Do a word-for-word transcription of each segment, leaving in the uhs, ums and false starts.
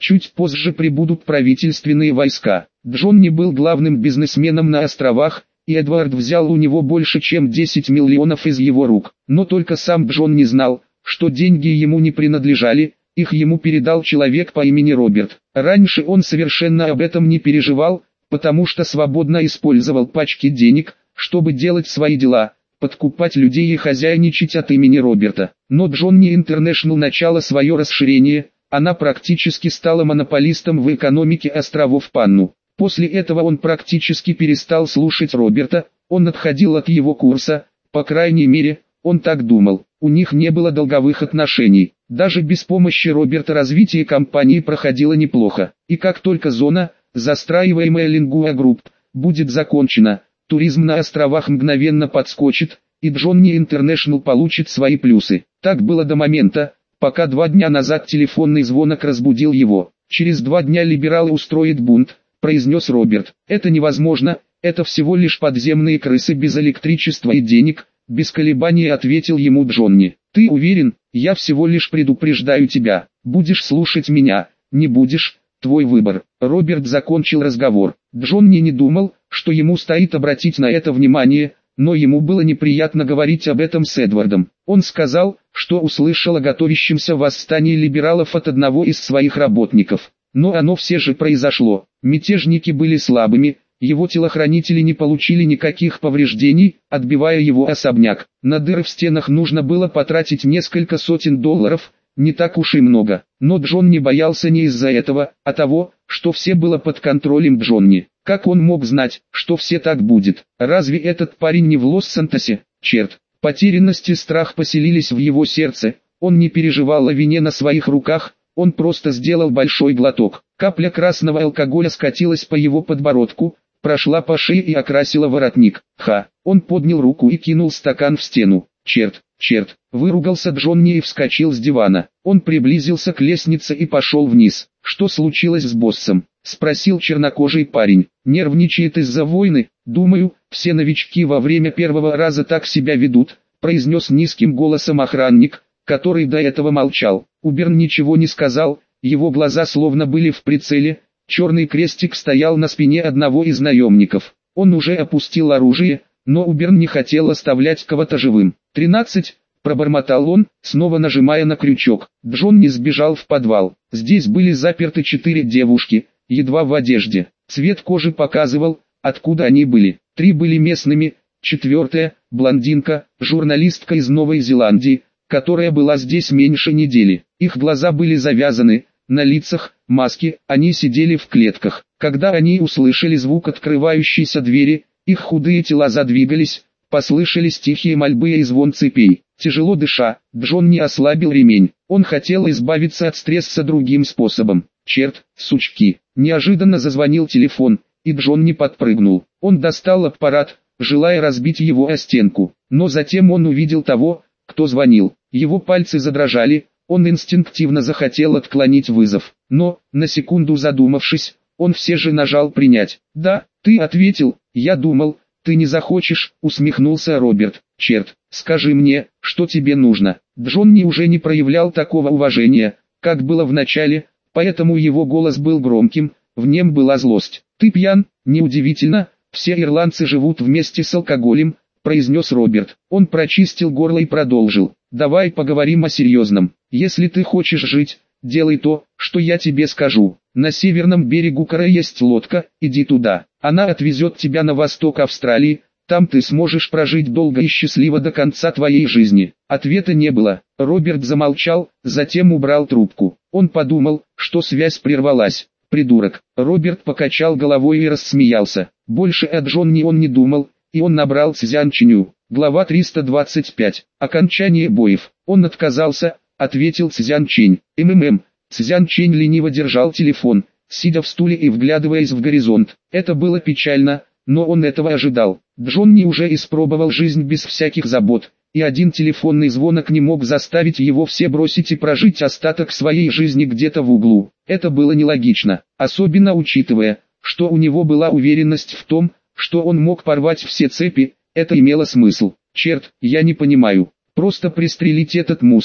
Чуть позже прибудут правительственные войска. Джонни был главным бизнесменом на островах, и Эдвард взял у него больше чем десять миллионов из его рук. Но только сам Джон не знал, что деньги ему не принадлежали, их ему передал человек по имени Роберт. Раньше он совершенно об этом не переживал, потому что свободно использовал пачки денег, чтобы делать свои дела, подкупать людей и хозяйничать от имени Роберта. Но Джонни Интернешнл начало свое расширение, она практически стала монополистом в экономике островов Панну. После этого он практически перестал слушать Роберта, он отходил от его курса, по крайней мере, он так думал. У них не было долговых отношений. Даже без помощи Роберта развитие компании проходило неплохо. И как только зона, застраиваемая Lingua Group, будет закончена, туризм на островах мгновенно подскочит, и Джонни Интернешнл получит свои плюсы. Так было до момента, пока два дня назад телефонный звонок разбудил его. «Через два дня либералы устроят бунт», — произнес Роберт. «Это невозможно, это всего лишь подземные крысы без электричества и денег», — без колебаний ответил ему Джонни. «Ты уверен? Я всего лишь предупреждаю тебя. Будешь слушать меня, не будешь, твой выбор». Роберт закончил разговор. Джонни не думал, что ему стоит обратить на это внимание, но ему было неприятно говорить об этом с Эдвардом. Он сказал, что услышал о готовящемся восстании либералов от одного из своих работников. Но оно все же произошло. Мятежники были слабыми, его телохранители не получили никаких повреждений, отбивая его особняк. На дыры в стенах нужно было потратить несколько сотен долларов, не так уж и много. Но Джон не боялся не из-за этого, а того, что все было под контролем Джонни. Как он мог знать, что все так будет? Разве этот парень не в Лос-Сантосе? Черт! Потерянность и страх поселились в его сердце, он не переживал о вине на своих руках, он просто сделал большой глоток. Капля красного алкоголя скатилась по его подбородку, прошла по шее и окрасила воротник. Ха! Он поднял руку и кинул стакан в стену. Черт, черт! Выругался Джонни и вскочил с дивана. Он приблизился к лестнице и пошел вниз. «Что случилось с боссом?» — спросил чернокожий парень. «Нервничает из-за войны, думаю, все новички во время первого раза так себя ведут», — произнес низким голосом охранник, который до этого молчал. Уберн ничего не сказал, его глаза словно были в прицеле, черный крестик стоял на спине одного из наемников. Он уже опустил оружие, но Уберн не хотел оставлять кого-то живым. «Тринадцать», — пробормотал он, снова нажимая на крючок. Джонни сбежал в подвал. Здесь были заперты четыре девушки, едва в одежде. Цвет кожи показывал, откуда они были. Три были местными, четвертая — блондинка, журналистка из Новой Зеландии, которая была здесь меньше недели. Их глаза были завязаны, на лицах — маски, они сидели в клетках. Когда они услышали звук открывающейся двери, их худые тела задвигались, послышались тихие мольбы и звон цепей. Тяжело дыша, Джонни ослабил ремень. Он хотел избавиться от стресса другим способом. Черт, сучки. Неожиданно зазвонил телефон, и Джонни подпрыгнул. Он достал аппарат, желая разбить его о стенку. Но затем он увидел того, кто звонил. Его пальцы задрожали, он инстинктивно захотел отклонить вызов. Но, на секунду задумавшись, он все же нажал «принять». «Да, ты ответил, я думал, ты не захочешь», — усмехнулся Роберт. «Черт, скажи мне, что тебе нужно». Джонни уже не проявлял такого уважения, как было в начале, поэтому его голос был громким, в нем была злость. «Ты пьян?» «Неудивительно, все ирландцы живут вместе с алкоголем», — произнес Роберт. Он прочистил горло и продолжил. «Давай поговорим о серьезном. Если ты хочешь жить, делай то, что я тебе скажу. На северном берегу Кора есть лодка, иди туда. Она отвезет тебя на восток Австралии, там ты сможешь прожить долго и счастливо до конца твоей жизни». Ответа не было. Роберт замолчал, затем убрал трубку. Он подумал, что связь прервалась. «Придурок». Роберт покачал головой и рассмеялся. Больше о Джонни он не думал, и он набрал Цзян Чиню. Глава триста двадцать пять. Окончание боев. Он отказался, ответил Цзян Чинь. МММ. Цзян Чинь лениво держал телефон, сидя в стуле и вглядываясь в горизонт. Это было печально, но он этого ожидал. Джонни уже испробовал жизнь без всяких забот, и один телефонный звонок не мог заставить его все бросить и прожить остаток своей жизни где-то в углу. Это было нелогично, особенно учитывая, что у него была уверенность в том, что он мог порвать все цепи. Это имело смысл. «Черт, я не понимаю. Просто пристрелить этот мусор»,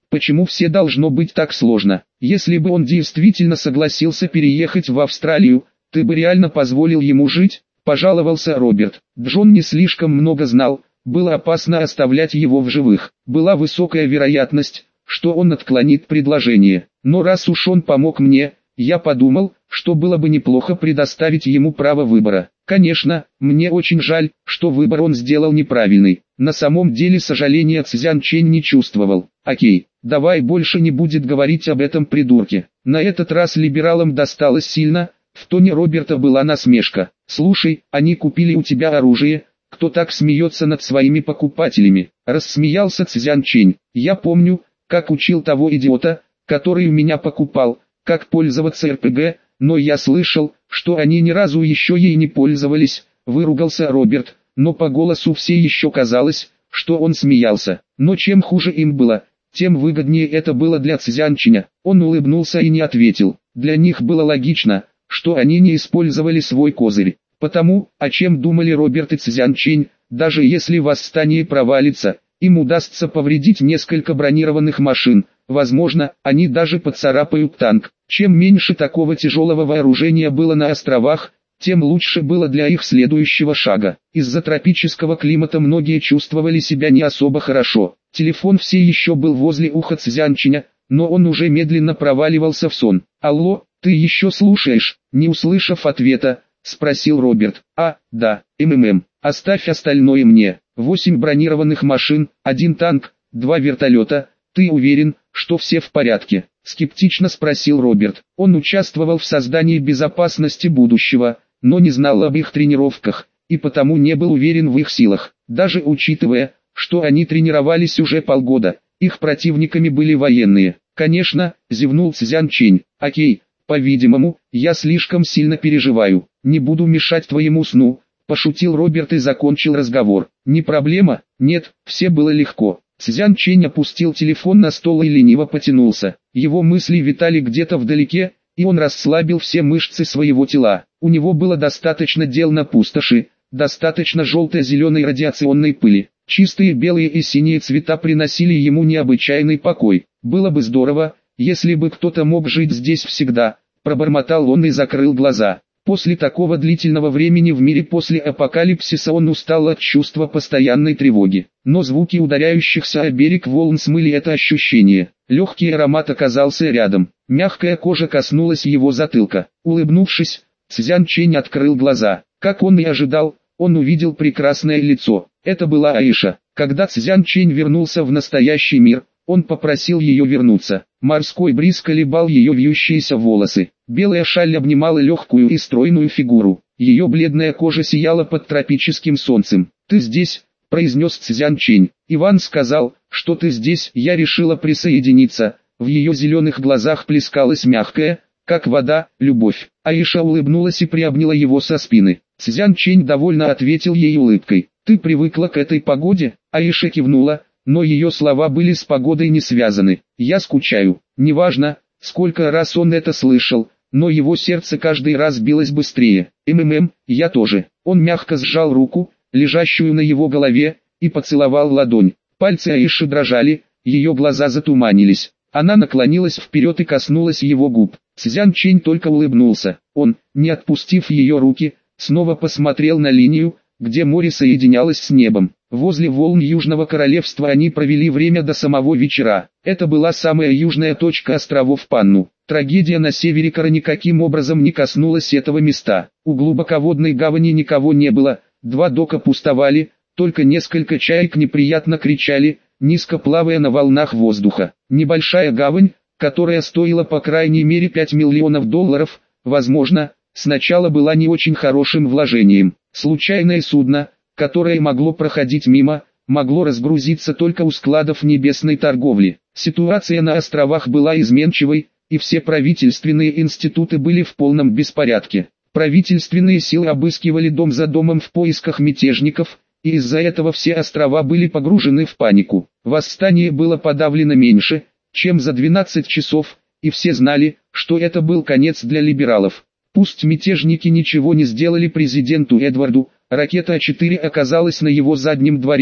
Почему все должно быть так сложно? Если бы он действительно согласился переехать в Австралию, ты бы реально позволил ему жить? Пожаловался Роберт. Джон не слишком много знал, было опасно оставлять его в живых. Была высокая вероятность, что он отклонит предложение. Но раз уж он помог мне, я подумал, что было бы неплохо предоставить ему право выбора. Конечно, мне очень жаль, что выбор он сделал неправильный. На самом деле сожаления Цзян Чэнь не чувствовал. Окей, давай больше не будет говорить об этом придурке. На этот раз либералам досталось сильно, в тоне Роберта была насмешка. Слушай, они купили у тебя оружие, кто так смеется над своими покупателями? Рассмеялся Цзян Чэнь. Я помню, как учил того идиота, который у меня покупал, как пользоваться эр пэ гэ, но я слышал, что они ни разу еще ей не пользовались, выругался Роберт, но по голосу все еще казалось, что он смеялся. Но чем хуже им было, тем выгоднее это было для Цзянчиня. Он улыбнулся и не ответил. Для них было логично, что они не использовали свой козырь. Потому, о чем думали Роберт и Цзянчинь, даже если восстание провалится, им удастся повредить несколько бронированных машин. Возможно, они даже поцарапают танк. Чем меньше такого тяжелого вооружения было на островах, тем лучше было для их следующего шага. Из-за тропического климата многие чувствовали себя не особо хорошо. Телефон все еще был возле уха Цзянчиня, но он уже медленно проваливался в сон. «Алло, ты еще слушаешь?» Не услышав ответа, спросил Роберт. «А, да, МММ, оставь остальное мне. Восемь бронированных машин, один танк, два вертолета. Ты уверен, что все в порядке?» Скептично спросил Роберт. Он участвовал в создании безопасности будущего, но не знал об их тренировках, и потому не был уверен в их силах. Даже учитывая, что они тренировались уже полгода, их противниками были военные. «Конечно», зевнул Цзян Чэнь. «Окей, по-видимому, я слишком сильно переживаю. Не буду мешать твоему сну», пошутил Роберт и закончил разговор. «Не проблема, нет, все было легко». Цзян Чэнь опустил телефон на стол и лениво потянулся. Его мысли витали где-то вдалеке, и он расслабил все мышцы своего тела. У него было достаточно дел на пустоши, достаточно желто-зеленой радиационной пыли. Чистые белые и синие цвета приносили ему необычайный покой. «Было бы здорово, если бы кто-то мог жить здесь всегда», пробормотал он и закрыл глаза. После такого длительного времени в мире после апокалипсиса он устал от чувства постоянной тревоги. Но звуки ударяющихся о берег волн смыли это ощущение. Легкий аромат оказался рядом. Мягкая кожа коснулась его затылка. Улыбнувшись, Цзян Чэнь открыл глаза. Как он и ожидал, он увидел прекрасное лицо. Это была Аиша. Когда Цзян Чэнь вернулся в настоящий мир, он попросил ее вернуться. Морской бриз колебал ее вьющиеся волосы. Белая шаль обнимала легкую и стройную фигуру. Ее бледная кожа сияла под тропическим солнцем. «Ты здесь?» – произнес Цзян Чэнь. «Иван сказал, что ты здесь». Я решила присоединиться. В ее зеленых глазах плескалась мягкая, как вода, любовь. Аиша улыбнулась и приобняла его со спины. Цзян Чэнь довольно ответил ей улыбкой. «Ты привыкла к этой погоде?» Аиша кивнула, но ее слова были с погодой не связаны. «Я скучаю». Неважно, сколько раз он это слышал, но его сердце каждый раз билось быстрее. «МММ, я тоже». Он мягко сжал руку, лежащую на его голове, и поцеловал ладонь. Пальцы Аиши дрожали, ее глаза затуманились. Она наклонилась вперед и коснулась его губ. Цзян Чэнь только улыбнулся. Он, не отпустив ее руки, снова посмотрел на линию, где море соединялось с небом. Возле волн Южного Королевства они провели время до самого вечера. Это была самая южная точка островов Панну. Трагедия на севере Кора никаким образом не коснулась этого места. У глубоководной гавани никого не было, два дока пустовали, только несколько чаек неприятно кричали, низко плавая на волнах воздуха. Небольшая гавань, которая стоила по крайней мере пять миллионов долларов, возможно, сначала была не очень хорошим вложением. Случайное судно, которое могло проходить мимо, могло разгрузиться только у складов небесной торговли. Ситуация на островах была изменчивой, и все правительственные институты были в полном беспорядке. Правительственные силы обыскивали дом за домом в поисках мятежников, и из-за этого все острова были погружены в панику. Восстание было подавлено меньше, чем за двенадцать часов, и все знали, что это был конец для либералов. Пусть мятежники ничего не сделали президенту Эдварду, ракета А четыре оказалась на его заднем дворе,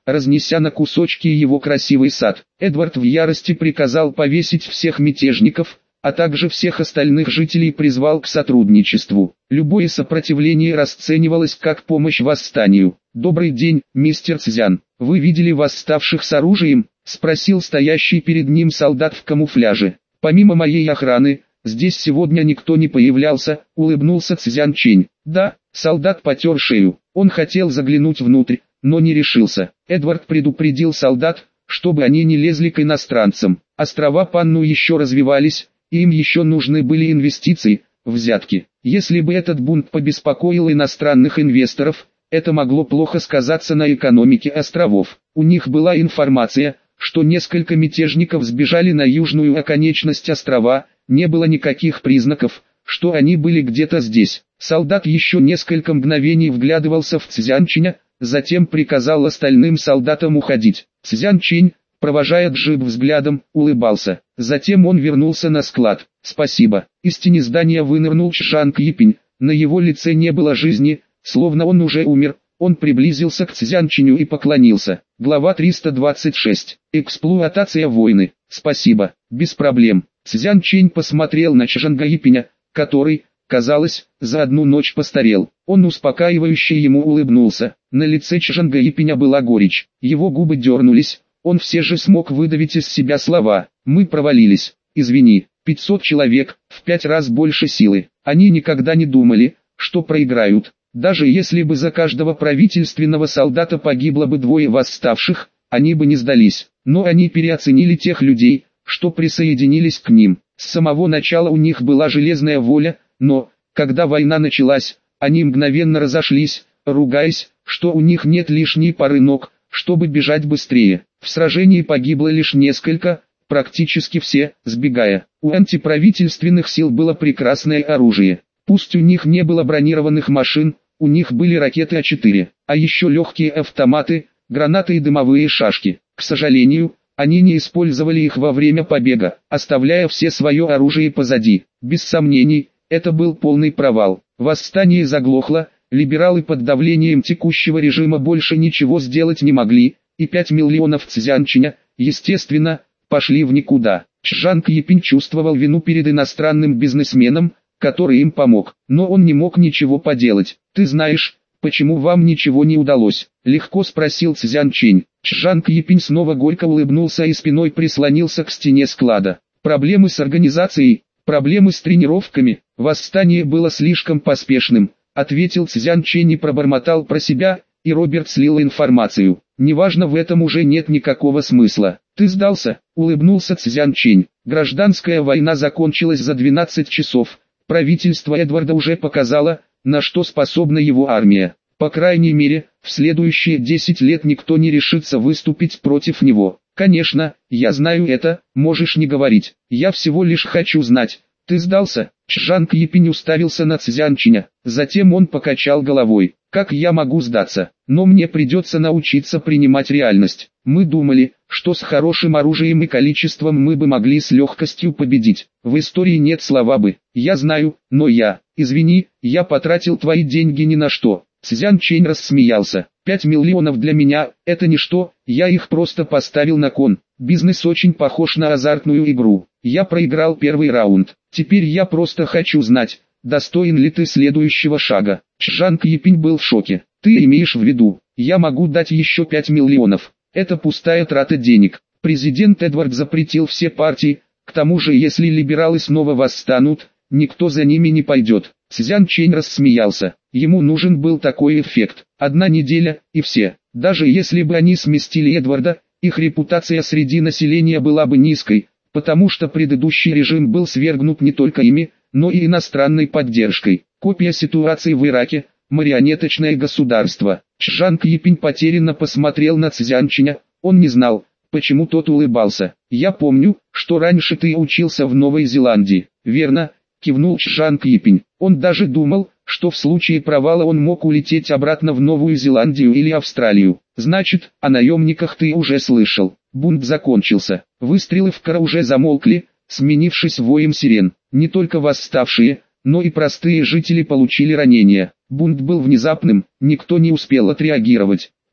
разнеся на кусочки его красивый сад. Эдвард в ярости приказал повесить всех мятежников, а также всех остальных жителей призвал к сотрудничеству. Любое сопротивление расценивалось как помощь восстанию. «Добрый день, мистер Цзян. Вы видели восставших с оружием?» – спросил стоящий перед ним солдат в камуфляже. «Помимо моей охраны, здесь сегодня никто не появлялся», – улыбнулся Цзян Чэнь. «Да», – солдат потер шею. Он хотел заглянуть внутрь, но не решился. Эдвард предупредил солдат, чтобы они не лезли к иностранцам. Острова Панну еще развивались, и им еще нужны были инвестиции, взятки. Если бы этот бунт побеспокоил иностранных инвесторов, это могло плохо сказаться на экономике островов. У них была информация, что несколько мятежников сбежали на южную оконечность острова, не было никаких признаков, что они были где-то здесь. Солдат еще несколько мгновений вглядывался в Цзян Чэня, затем приказал остальным солдатам уходить. Цзян Чэнь, провожая джип взглядом, улыбался. Затем он вернулся на склад. «Спасибо». Из тени здания вынырнул Чжан Кьепинь. На его лице не было жизни, словно он уже умер. Он приблизился к Цзян Чэню и поклонился. Глава триста двадцать шесть. Эксплуатация войны. «Спасибо, без проблем». Цзян Чэнь посмотрел на Чжанга Кьепиня, который, казалось, за одну ночь постарел. Он успокаивающе ему улыбнулся. На лице Чжанга Кьепиня была горечь. Его губы дернулись. Он все же смог выдавить из себя слова. «Мы провалились. Извини». пятьсот человек, в пять раз больше силы. Они никогда не думали, что проиграют. Даже если бы за каждого правительственного солдата погибло бы двое восставших, они бы не сдались. Но они переоценили тех людей, что присоединились к ним. С самого начала у них была железная воля, но, когда война началась, они мгновенно разошлись, ругаясь, что у них нет лишней пары ног, чтобы бежать быстрее. В сражении погибло лишь несколько, практически все, сбегая. У антиправительственных сил было прекрасное оружие. Пусть у них не было бронированных машин, у них были ракеты А четыре, а еще легкие автоматы, гранаты и дымовые шашки. К сожалению, они не использовали их во время побега, оставляя все свое оружие позади. Без сомнений, это был полный провал. Восстание заглохло, либералы под давлением текущего режима больше ничего сделать не могли, и пять миллионов Цзян Чэня, естественно, пошли в никуда. Чжан Кьепинь чувствовал вину перед иностранным бизнесменом, который им помог, но он не мог ничего поделать. «Ты знаешь, почему вам ничего не удалось?» — легко спросил Цзян Чэнь. Чжан Кьепинь снова горько улыбнулся и спиной прислонился к стене склада. «Проблемы с организацией, проблемы с тренировками, восстание было слишком поспешным», — ответил Цзян Чэнь и пробормотал про себя, и Роберт слил информацию. «Неважно, в этом уже нет никакого смысла». «Ты сдался?» — улыбнулся Цзян Чэнь. Гражданская война закончилась за двенадцать часов. Правительство Эдварда уже показало, на что способна его армия. По крайней мере, в следующие десять лет никто не решится выступить против него. Конечно, я знаю это, можешь не говорить. Я всего лишь хочу знать. Ты сдался? Чжан Кьепинь уставился на Цзян Чэня. Затем он покачал головой. Как я могу сдаться? Но мне придется научиться принимать реальность. Мы думали, что с хорошим оружием и количеством мы бы могли с легкостью победить. В истории нет слова «бы». Я знаю, но я, извини, я потратил твои деньги ни на что. Цзян Чэнь рассмеялся. Пять миллионов для меня – это ничто, я их просто поставил на кон. Бизнес очень похож на азартную игру. Я проиграл первый раунд. Теперь я просто хочу знать, достоин ли ты следующего шага. Чжан Кьепинь был в шоке. Ты имеешь в виду, я могу дать еще пять миллионов. Это пустая трата денег. Президент Эдвард запретил все партии, к тому же если либералы снова восстанут, никто за ними не пойдет. Цзян Чэнь рассмеялся. Ему нужен был такой эффект. Одна неделя, и все. Даже если бы они сместили Эдварда, их репутация среди населения была бы низкой, потому что предыдущий режим был свергнут не только ими, но и иностранной поддержкой. Копия ситуации в Ираке, марионеточное государство. Чжан Кьепинь потерянно посмотрел на Цзян Чэня. Он не знал, почему тот улыбался. «Я помню, что раньше ты учился в Новой Зеландии, верно?» — кивнул Чжан Кьепинь. Он даже думал, что в случае провала он мог улететь обратно в Новую Зеландию или Австралию. «Значит, о наемниках ты уже слышал». Бунт закончился. Выстрелы в Кара уже замолкли, сменившись воем сирен. Не только восставшие, но и простые жители получили ранения. Бунт был внезапным, никто не успел отреагировать.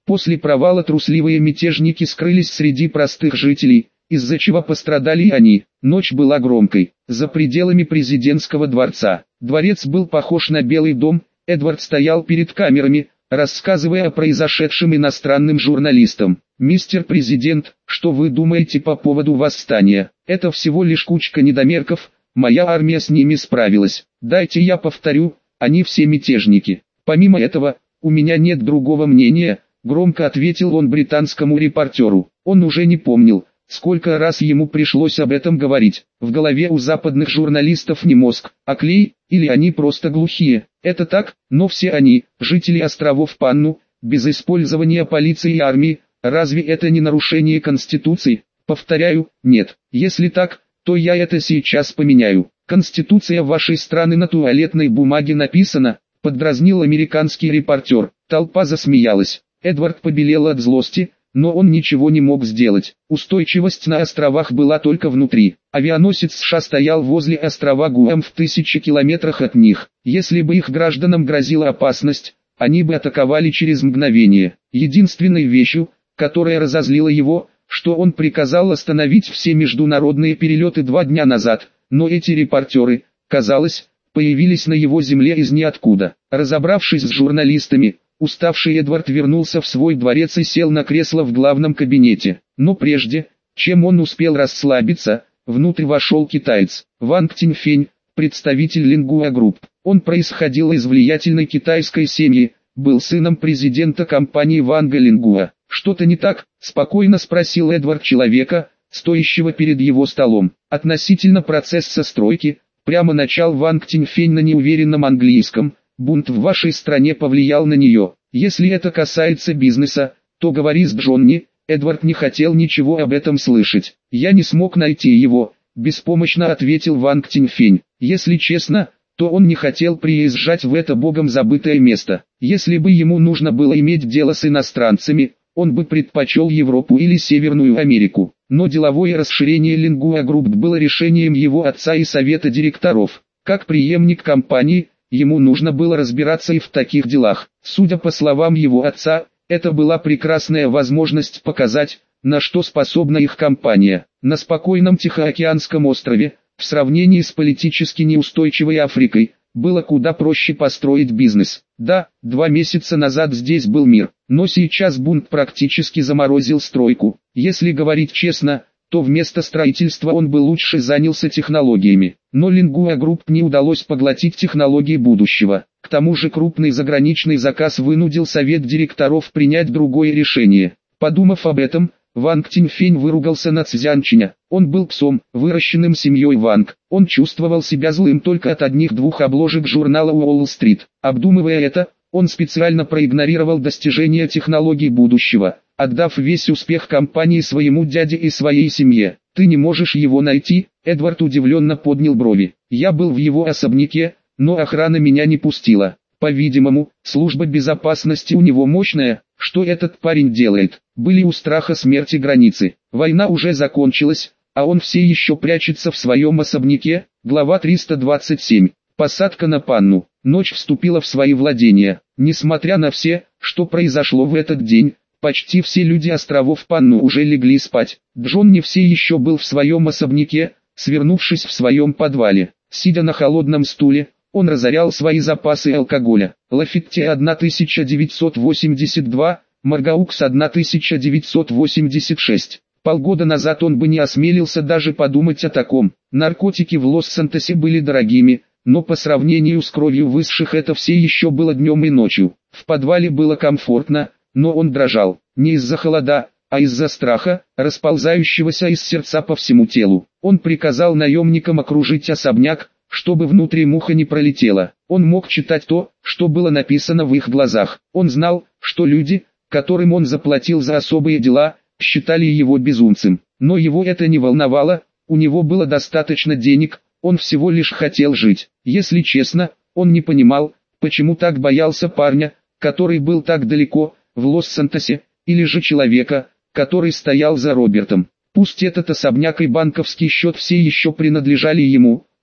После провала трусливые мятежники скрылись среди простых жителей, из-за чего пострадали и они. Ночь была громкой. За пределами президентского дворца. Дворец был похож на Белый дом. Эдвард стоял перед камерами, рассказывая о произошедшем иностранным журналистам. «Мистер Президент, что вы думаете по поводу восстания? Это всего лишь кучка недомерков, моя армия с ними справилась. Дайте я повторю, они все мятежники. Помимо этого, у меня нет другого мнения», громко ответил он британскому репортеру. Он уже не помнил, сколько раз ему пришлось об этом говорить. В голове у западных журналистов не мозг, а клей, или они просто глухие. Это так, но все они, жители островов Панну, без использования полиции и армии, разве это не нарушение Конституции? Повторяю, нет. Если так, то я это сейчас поменяю. Конституция вашей страны на туалетной бумаге написана, поддразнил американский репортер. Толпа засмеялась. Эдвард побелел от злости, но он ничего не мог сделать. Устойчивость на островах была только внутри. Авианосец США стоял возле острова Гуам в тысячи километрах от них. Если бы их гражданам грозила опасность, они бы атаковали через мгновение. Единственной вещью, которая разозлила его, что он приказал остановить все международные перелеты два дня назад, но эти репортеры, казалось, появились на его земле из ниоткуда. Разобравшись с журналистами, уставший Эдвард вернулся в свой дворец и сел на кресло в главном кабинете. Но прежде, чем он успел расслабиться, внутрь вошел китаец. Ванг Тиньфень, представитель Lingua Group. Он происходил из влиятельной китайской семьи, был сыном президента компании Ванга Lingua. «Что-то не так?» – спокойно спросил Эдвард человека, стоящего перед его столом. Относительно процесса стройки, прямо начал Ванг Тиньфень на неуверенном английском. «Бунт в вашей стране повлиял на нее. Если это касается бизнеса, то говори с Джонни». Эдвард не хотел ничего об этом слышать. «Я не смог найти его», – беспомощно ответил Ванг Тиньфень. Если честно, то он не хотел приезжать в это богом забытое место. Если бы ему нужно было иметь дело с иностранцами, он бы предпочел Европу или Северную Америку. Но деловое расширение Lingua Group было решением его отца и совета директоров. Как преемник компании, ему нужно было разбираться и в таких делах. Судя по словам его отца, это была прекрасная возможность показать, на что способна их компания. На спокойном Тихоокеанском острове, в сравнении с политически неустойчивой Африкой, было куда проще построить бизнес. Да, два месяца назад здесь был мир, но сейчас бунт практически заморозил стройку. Если говорить честно, то вместо строительства он бы лучше занялся технологиями. Но Lingua Group не удалось поглотить технологии будущего. К тому же крупный заграничный заказ вынудил совет директоров принять другое решение. Подумав об этом, Ванг Тиньфень выругался на Цзянчиня. Он был псом, выращенным семьей Ванг. Он чувствовал себя злым только от одних-двух обложек журнала Уолл-стрит. Обдумывая это, он специально проигнорировал достижения технологий будущего, отдав весь успех компании своему дяде и своей семье. «Ты не можешь его найти?» Эдвард удивленно поднял брови. «Я был в его особняке, но охрана меня не пустила. По-видимому, служба безопасности у него мощная. Что этот парень делает? Были у страха смерти границы. Война уже закончилась, а он все еще прячется в своем особняке». Глава триста двадцать семь. Посадка на Панну. Ночь вступила в свои владения. Несмотря на все, что произошло в этот день, почти все люди островов Панну уже легли спать. Джон не все еще был в своем особняке, свернувшись в своем подвале. Сидя на холодном стуле, он разорял свои запасы алкоголя. Лафитте тысяча девятьсот восемьдесят два, Маргаукс тысяча девятьсот восемьдесят шесть. Полгода назад он бы не осмелился даже подумать о таком. Наркотики в Лос-Сантосе были дорогими, но по сравнению с кровью высших это все еще было днем и ночью. В подвале было комфортно, но он дрожал, не из-за холода, а из-за страха, расползающегося из сердца по всему телу. Он приказал наемникам окружить особняк, чтобы внутри муха не пролетела. Он мог читать то, что было написано в их глазах. Он знал, что люди, которым он заплатил за особые дела, считали его безумцем. Но его это не волновало, у него было достаточно денег, он всего лишь хотел жить. Если честно, он не понимал, почему так боялся парня, который был так далеко, в Лос-Сантосе, или же человека, который стоял за Робертом. Пусть этот особняк и банковский счет все еще принадлежали ему,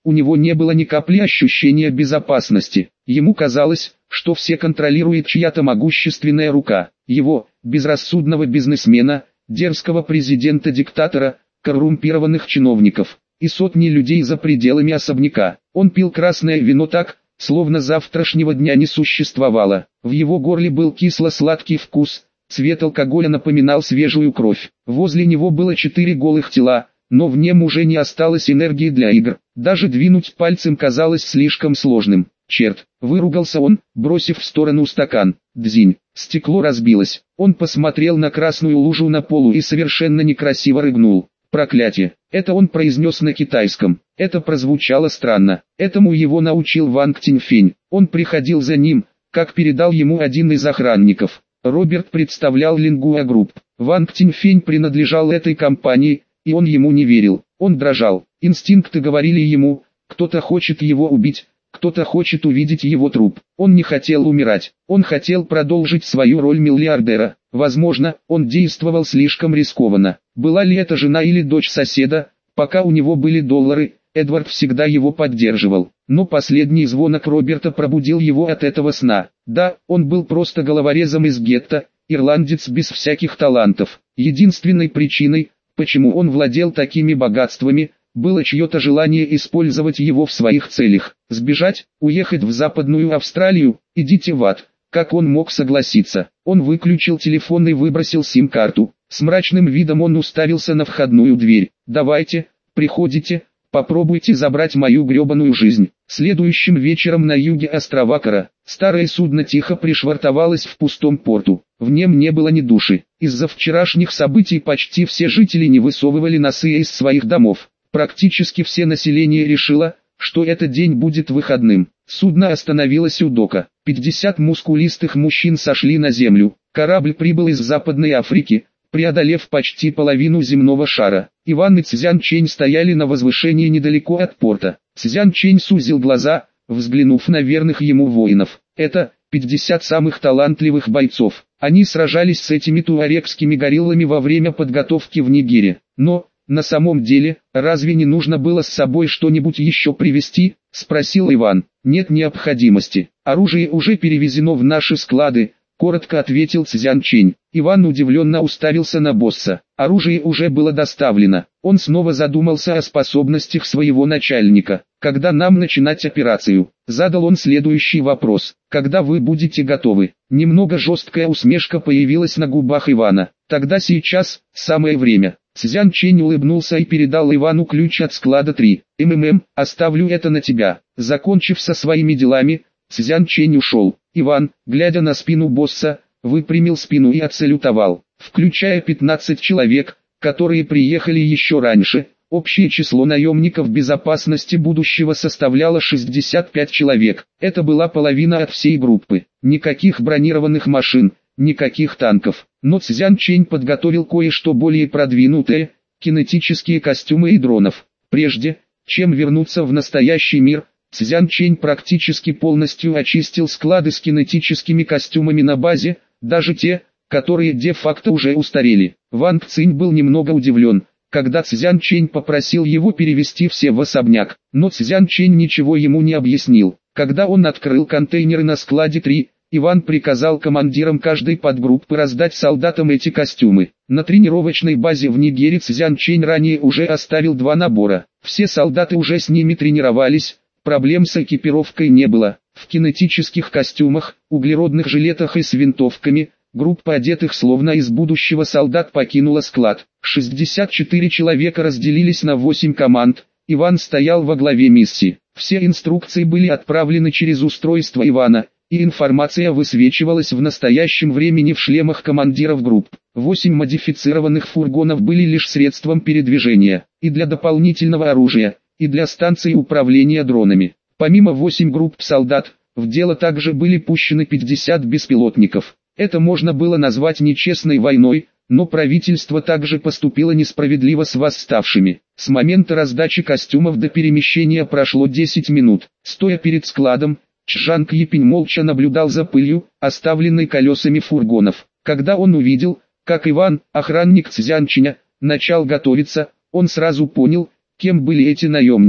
у него не было ни капли ощущения безопасности. Ему казалось, что все контролирует чья-то могущественная рука. Его, безрассудного бизнесмена, дерзкого президента-диктатора, коррумпированных чиновников и сотни людей за пределами особняка. Он пил красное вино так, словно завтрашнего дня не существовало. В его горле был кисло-сладкий вкус, цвет алкоголя напоминал свежую кровь. Возле него было четыре голых тела, но в нем уже не осталось энергии для игр. Даже двинуть пальцем казалось слишком сложным. «Черт!» — выругался он, бросив в сторону стакан. Дзинь! Стекло разбилось. Он посмотрел на красную лужу на полу и совершенно некрасиво рыгнул. «Проклятие!» Это он произнес на китайском. Это прозвучало странно. Этому его научил Ванг Тиньфень. Он приходил за ним, как передал ему один из охранников. Роберт представлял Лингуа Групп. Ванг Тиньфень принадлежал этой компании, и он ему не верил. Он дрожал. Инстинкты говорили ему, кто-то хочет его убить, кто-то хочет увидеть его труп. Он не хотел умирать. Он хотел продолжить свою роль миллиардера. Возможно, он действовал слишком рискованно. Была ли это жена или дочь соседа? Пока у него были доллары, Эдвард всегда его поддерживал. Но последний звонок Роберта пробудил его от этого сна. Да, он был просто головорезом из гетто, ирландец без всяких талантов. Единственной причиной, почему он владел такими богатствами, было чье-то желание использовать его в своих целях. Сбежать, уехать в Западную Австралию, идите в ад. Как он мог согласиться? Он выключил телефон и выбросил сим-карту. С мрачным видом он уставился на входную дверь. «Давайте, приходите, попробуйте забрать мою гребаную жизнь». Следующим вечером на юге острова Кара, старое судно тихо пришвартовалось в пустом порту. В нем не было ни души. Из-за вчерашних событий почти все жители не высовывали носы из своих домов. Практически все население решило, что этот день будет выходным. Судно остановилось у дока. пятьдесят мускулистых мужчин сошли на землю. Корабль прибыл из Западной Африки, преодолев почти половину земного шара. Иван и Цзян Чэнь стояли на возвышении недалеко от порта. Цзян Чэнь сузил глаза, взглянув на верных ему воинов. Это пятьдесят самых талантливых бойцов. Они сражались с этими туарегскими гориллами во время подготовки в Нигере. Но, на самом деле, разве не нужно было с собой что-нибудь еще привезти? Спросил Иван. Нет необходимости. Оружие уже перевезено в наши склады, коротко ответил Цзян Чэнь. Иван удивленно уставился на босса. Оружие уже было доставлено. Он снова задумался о способностях своего начальника. Когда нам начинать операцию? Задал он следующий вопрос. Когда вы будете готовы? Немного жесткая усмешка появилась на губах Ивана. Тогда сейчас, самое время. Цзян Чэнь улыбнулся и передал Ивану ключ от склада три. «МММ, оставлю это на тебя». Закончив со своими делами, Цзян Чэнь ушел. Иван, глядя на спину босса, выпрямил спину и отсалютовал. Включая пятнадцать человек, которые приехали еще раньше, общее число наемников безопасности будущего составляло шестьдесят пять человек. Это была половина от всей группы. Никаких бронированных машин, никаких танков. Но Цзян Чэнь подготовил кое-что более продвинутое, кинетические костюмы и дронов. Прежде, чем вернуться в настоящий мир, Цзян Чэнь практически полностью очистил склады с кинетическими костюмами на базе, даже те, которые де-факто уже устарели. Ванг Цинь был немного удивлен, когда Цзян Чэнь попросил его перевести все в особняк, но Цзян Чэнь ничего ему не объяснил. Когда он открыл контейнеры на складе три, Иван приказал командирам каждой подгруппы раздать солдатам эти костюмы. На тренировочной базе в Нигере Цзян Чэнь ранее уже оставил два набора. Все солдаты уже с ними тренировались, проблем с экипировкой не было. В кинетических костюмах, углеродных жилетах и с винтовками, группа одетых словно из будущего солдат покинула склад. шестьдесят четыре человека разделились на восемь команд. Иван стоял во главе миссии. Все инструкции были отправлены через устройство Ивана, и информация высвечивалась в настоящем времени в шлемах командиров групп. Восемь модифицированных фургонов были лишь средством передвижения, и для дополнительного оружия, и для станций управления дронами. Помимо восемь групп солдат, в дело также были пущены пятьдесят беспилотников. Это можно было назвать нечестной войной, но правительство также поступило несправедливо с восставшими. С момента раздачи костюмов до перемещения прошло десять минут. Стоя перед складом, Чжанг Епинь молча наблюдал за пылью, оставленной колесами фургонов. Когда он увидел, как Иван, охранник Цзян Чэня, начал готовиться, он сразу понял, кем были эти наемники.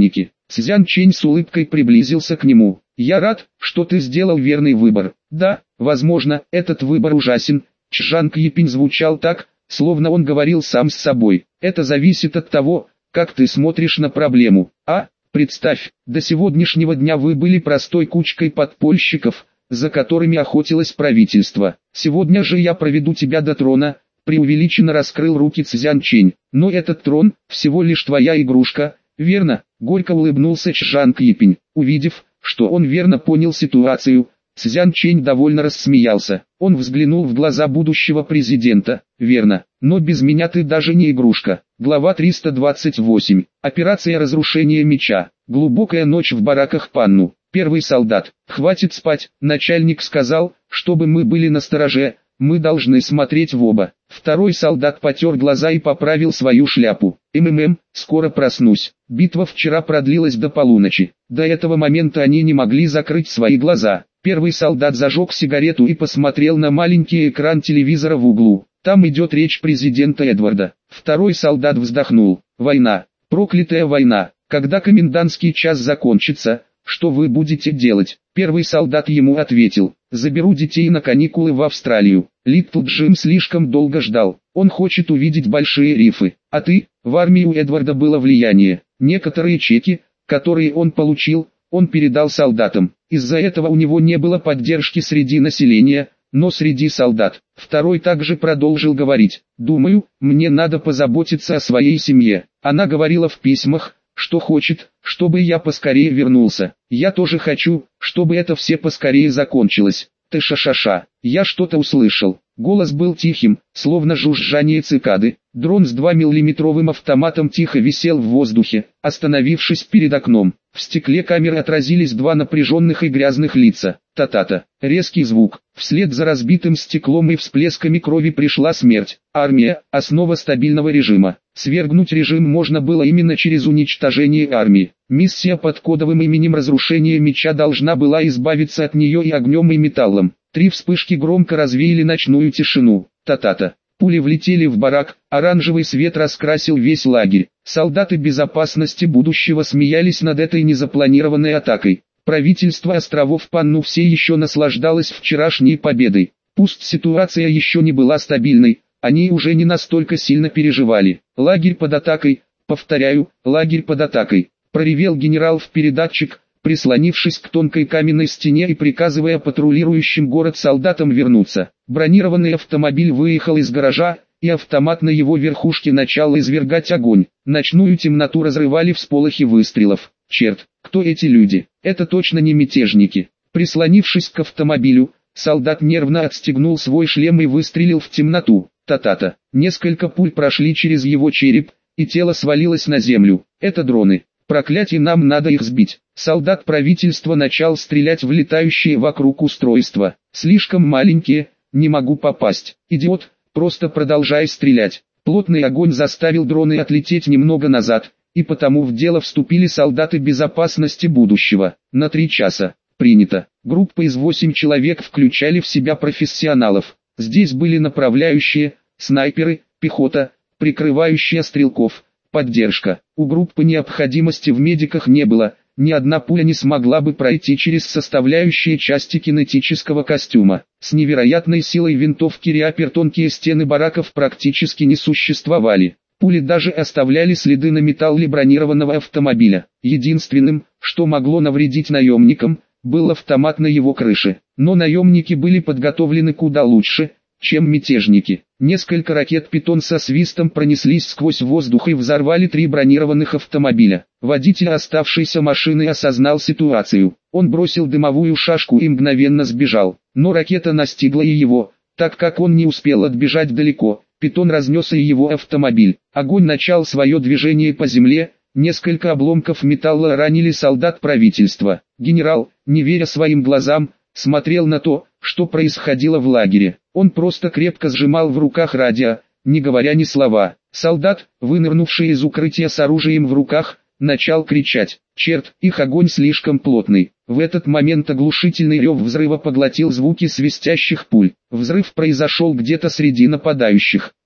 Цзян Чэнь с улыбкой приблизился к нему. «Я рад, что ты сделал верный выбор. Да, возможно, этот выбор ужасен». Чжанг Епинь звучал так, словно он говорил сам с собой. «Это зависит от того, как ты смотришь на проблему. А, представь, до сегодняшнего дня вы были простой кучкой подпольщиков, за которыми охотилось правительство. Сегодня же я проведу тебя до трона», преувеличенно раскрыл руки Цзян Чэнь. «Но этот трон, всего лишь твоя игрушка, верно?» Горько улыбнулся Чжанг Епинь. Увидев, что он верно понял ситуацию, Цзян Чэнь довольно рассмеялся. Он взглянул в глаза будущего президента. «Верно, но без меня ты даже не игрушка». Глава триста двадцать восемь. Операция разрушения меча. Глубокая ночь в бараках Панну. Первый солдат. «Хватит спать», начальник сказал, чтобы мы были настороже, мы должны смотреть в оба. Второй солдат потер глаза и поправил свою шляпу. «МММ, скоро проснусь». Битва вчера продлилась до полуночи. До этого момента они не могли закрыть свои глаза. Первый солдат зажег сигарету и посмотрел на маленький экран телевизора в углу. Там идет речь президента Эдварда. Второй солдат вздохнул. «Война. Проклятая война. Когда комендантский час закончится, что вы будете делать?» Первый солдат ему ответил: «Заберу детей на каникулы в Австралию». Литл Джим слишком долго ждал. Он хочет увидеть большие рифы. А ты? В армии у Эдварда было влияние. Некоторые чеки, которые он получил, он передал солдатам. Из-за этого у него не было поддержки среди населения, но среди солдат. Второй также продолжил говорить: «Думаю, мне надо позаботиться о своей семье». Она говорила в письмах, что хочет, чтобы я поскорее вернулся. Я тоже хочу, чтобы это все поскорее закончилось. Ты ша-ша-ша. Я что-то услышал. Голос был тихим, словно жужжание цикады. Дрон с двухмиллиметровым автоматом тихо висел в воздухе, остановившись перед окном. В стекле камеры отразились два напряженных и грязных лица. Та-та-та. Резкий звук. Вслед за разбитым стеклом и всплесками крови пришла смерть. Армия – основа стабильного режима. Свергнуть режим можно было именно через уничтожение армии. Миссия под кодовым именем «Разрушение меча» должна была избавиться от нее и огнем, и металлом. Три вспышки громко развеяли ночную тишину. Та-та-та. Пули влетели в барак, оранжевый свет раскрасил весь лагерь. Солдаты безопасности будущего смеялись над этой незапланированной атакой. Правительство островов Панну все еще наслаждалось вчерашней победой. Пусть ситуация еще не была стабильной, они уже не настолько сильно переживали. «Лагерь под атакой, повторяю, лагерь под атакой», проревел генерал в передатчик, прислонившись к тонкой каменной стене и приказывая патрулирующим город солдатам вернуться. Бронированный автомобиль выехал из гаража, и автомат на его верхушке начал извергать огонь. Ночную темноту разрывали всполохи выстрелов. Черт, кто эти люди? Это точно не мятежники. Прислонившись к автомобилю, солдат нервно отстегнул свой шлем и выстрелил в темноту. Та-та-та. Несколько пуль прошли через его череп, и тело свалилось на землю. Это дроны. Проклятие, нам надо их сбить. Солдат правительства начал стрелять в летающие вокруг устройства. Слишком маленькие, не могу попасть. Идиот, просто продолжай стрелять. Плотный огонь заставил дроны отлететь немного назад, и потому в дело вступили солдаты безопасности будущего. На три часа. Принято. Группа из восемь человек включали в себя профессионалов. Здесь были направляющие, снайперы, пехота, прикрывающая стрелков, поддержка. У группы необходимости в медиках не было, ни одна пуля не смогла бы пройти через составляющие части кинетического костюма. С невероятной силой винтовки Реапер тонкие стены бараков практически не существовали. Пули даже оставляли следы на металле бронированного автомобиля. Единственным, что могло навредить наемникам, был автомат на его крыше. Но наемники были подготовлены куда лучше, чем мятежники. Несколько ракет «Питон» со свистом пронеслись сквозь воздух и взорвали три бронированных автомобиля. Водитель оставшейся машины осознал ситуацию. Он бросил дымовую шашку и мгновенно сбежал. Но ракета настигла и его, так как он не успел отбежать далеко. «Питон» разнес и его автомобиль. Огонь начал свое движение по земле. Несколько обломков металла ранили солдат правительства. Генерал, не веря своим глазам, смотрел на то, что происходило в лагере. Он просто крепко сжимал в руках радио, не говоря ни слова. Солдат, вынырнувший из укрытия с оружием в руках, начал кричать: «Черт, их огонь слишком плотный». В этот момент оглушительный рев взрыва поглотил звуки свистящих пуль. Взрыв произошел где-то среди нападающих.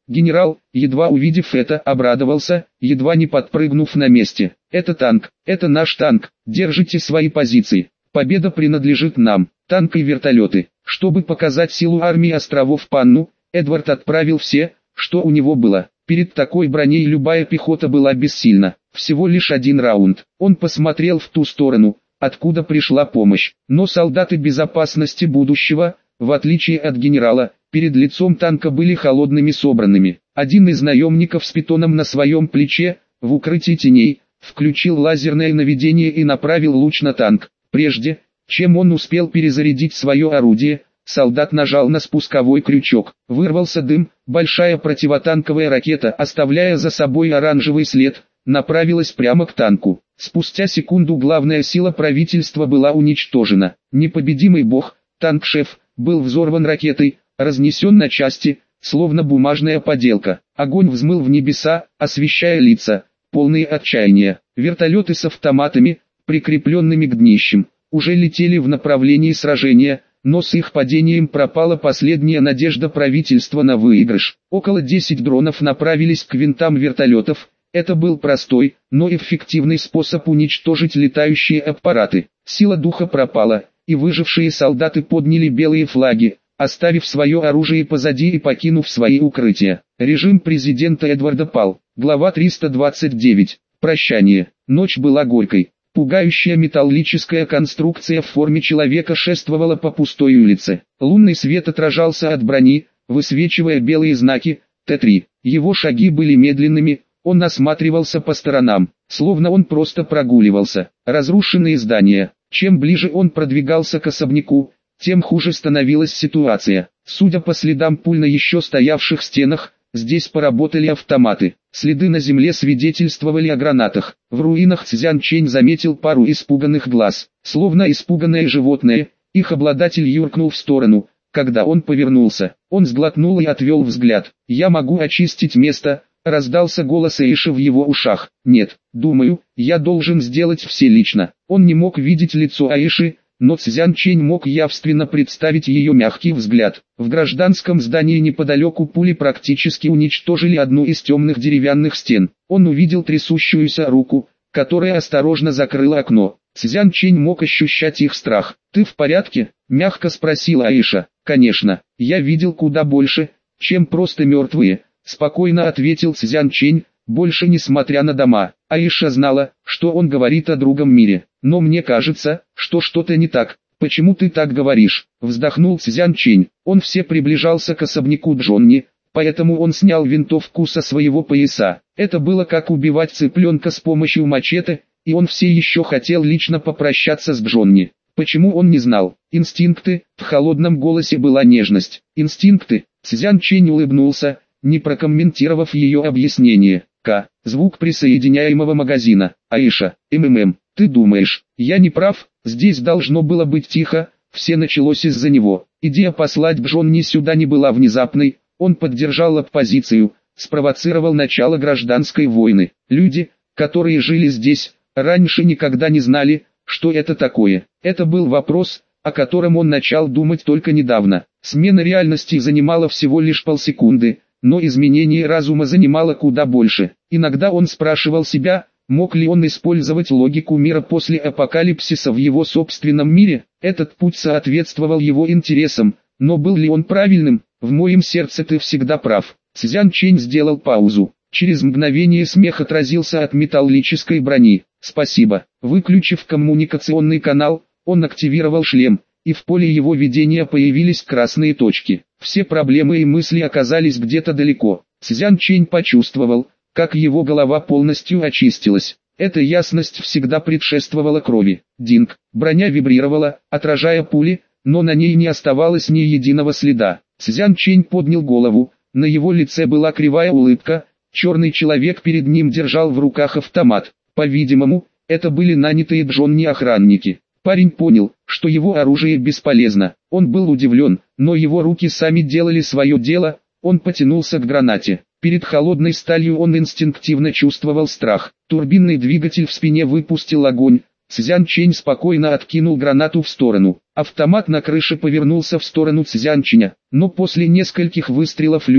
Генерал, едва увидев это, обрадовался, едва не подпрыгнув на месте. «Это танк, это наш танк, держите свои позиции. Победа принадлежит нам». Танк и вертолеты. Чтобы показать силу армии островов Панну, Эдвард отправил все, что у него было. Перед такой броней любая пехота была бессильна. Всего лишь один раунд. Он посмотрел в ту сторону, откуда пришла помощь. Но солдаты безопасности будущего, в отличие от генерала, перед лицом танка были холодными собранными. Один из наемников с питоном на своем плече, в укрытии теней, включил лазерное наведение и направил луч на танк. Прежде, чем он успел перезарядить свое орудие, солдат нажал на спусковой крючок. Вырвался дым, большая противотанковая ракета, оставляя за собой оранжевый след, направилась прямо к танку. Спустя секунду главная сила правительства была уничтожена. Непобедимый бог, танк-шеф, был взорван ракетой, разнесен на части, словно бумажная поделка. Огонь взмыл в небеса, освещая лица, полные отчаяния. Вертолеты с автоматами, прикрепленными к днищам, уже летели в направлении сражения, но с их падением пропала последняя надежда правительства на выигрыш. Около десяти дронов направились к винтам вертолетов. Это был простой, но эффективный способ уничтожить летающие аппараты. Сила духа пропала, и выжившие солдаты подняли белые флаги, оставив свое оружие позади и покинув свои укрытия. Режим президента Эдварда пал. Глава триста двадцать девять. Прощание. Ночь была горькой. Пугающая металлическая конструкция в форме человека шествовала по пустой улице. Лунный свет отражался от брони, высвечивая белые знаки Т три. Его шаги были медленными, он осматривался по сторонам, словно он просто прогуливался. Разрушенные здания. Чем ближе он продвигался к особняку, тем хуже становилась ситуация. Судя по следам пуль на еще стоявших стенах, здесь поработали автоматы. Следы на земле свидетельствовали о гранатах. В руинах Цзянчэнь заметил пару испуганных глаз. Словно испуганное животное, их обладатель юркнул в сторону. Когда он повернулся, он сглотнул и отвел взгляд. «Я могу очистить место», — раздался голос Эйши в его ушах. «Нет, думаю, я должен сделать все лично». Он не мог видеть лицо Аиши, но Цзянчэнь мог явственно представить ее мягкий взгляд. В гражданском здании неподалеку пули практически уничтожили одну из темных деревянных стен. Он увидел трясущуюся руку, которая осторожно закрыла окно. Цзянчэнь мог ощущать их страх. «Ты в порядке?» – мягко спросила Аиша. «Конечно, я видел куда больше, чем просто мертвые», – спокойно ответил Цзянчэнь, больше несмотря на дома. Аиша знала, что он говорит о другом мире. «Но мне кажется, что что-то не так. Почему ты так говоришь?» – вздохнул Цзянчэнь. Он все приближался к особняку Джонни, поэтому он снял винтовку со своего пояса. Это было как убивать цыпленка с помощью мачете, и он все еще хотел лично попрощаться с Джонни. Почему он не знал? Инстинкты, в холодном голосе была нежность. Инстинкты, Цзянчэнь улыбнулся, не прокомментировав ее объяснение. К. Звук присоединяемого магазина. Аиша, МММ, ты думаешь, я не прав? Здесь должно было быть тихо, все началось из-за него. Идея послать Джонни сюда не была внезапной, он поддержал оппозицию, спровоцировал начало гражданской войны. Люди, которые жили здесь, раньше никогда не знали, что это такое. Это был вопрос, о котором он начал думать только недавно. Смена реальности занимала всего лишь полсекунды, но изменение разума занимало куда больше. Иногда он спрашивал себя, мог ли он использовать логику мира после апокалипсиса в его собственном мире. Этот путь соответствовал его интересам, но был ли он правильным? В моем сердце ты всегда прав. Цзянчэнь сделал паузу. Через мгновение смех отразился от металлической брони. Спасибо. Выключив коммуникационный канал, он активировал шлем, и в поле его видения появились красные точки. Все проблемы и мысли оказались где-то далеко. Цзянчэнь почувствовал, как его голова полностью очистилась. Эта ясность всегда предшествовала крови. Динг. Броня вибрировала, отражая пули, но на ней не оставалось ни единого следа. Цзянчэнь поднял голову, на его лице была кривая улыбка, черный человек перед ним держал в руках автомат. По-видимому, это были нанятые Джонни охранники. Парень понял, что его оружие бесполезно. Он был удивлен, но его руки сами делали свое дело, он потянулся к гранате. Перед холодной сталью он инстинктивно чувствовал страх. Турбинный двигатель в спине выпустил огонь. Цзянчэнь спокойно откинул гранату в сторону. Автомат на крыше повернулся в сторону Цзянчэня, но после нескольких выстрелов люди,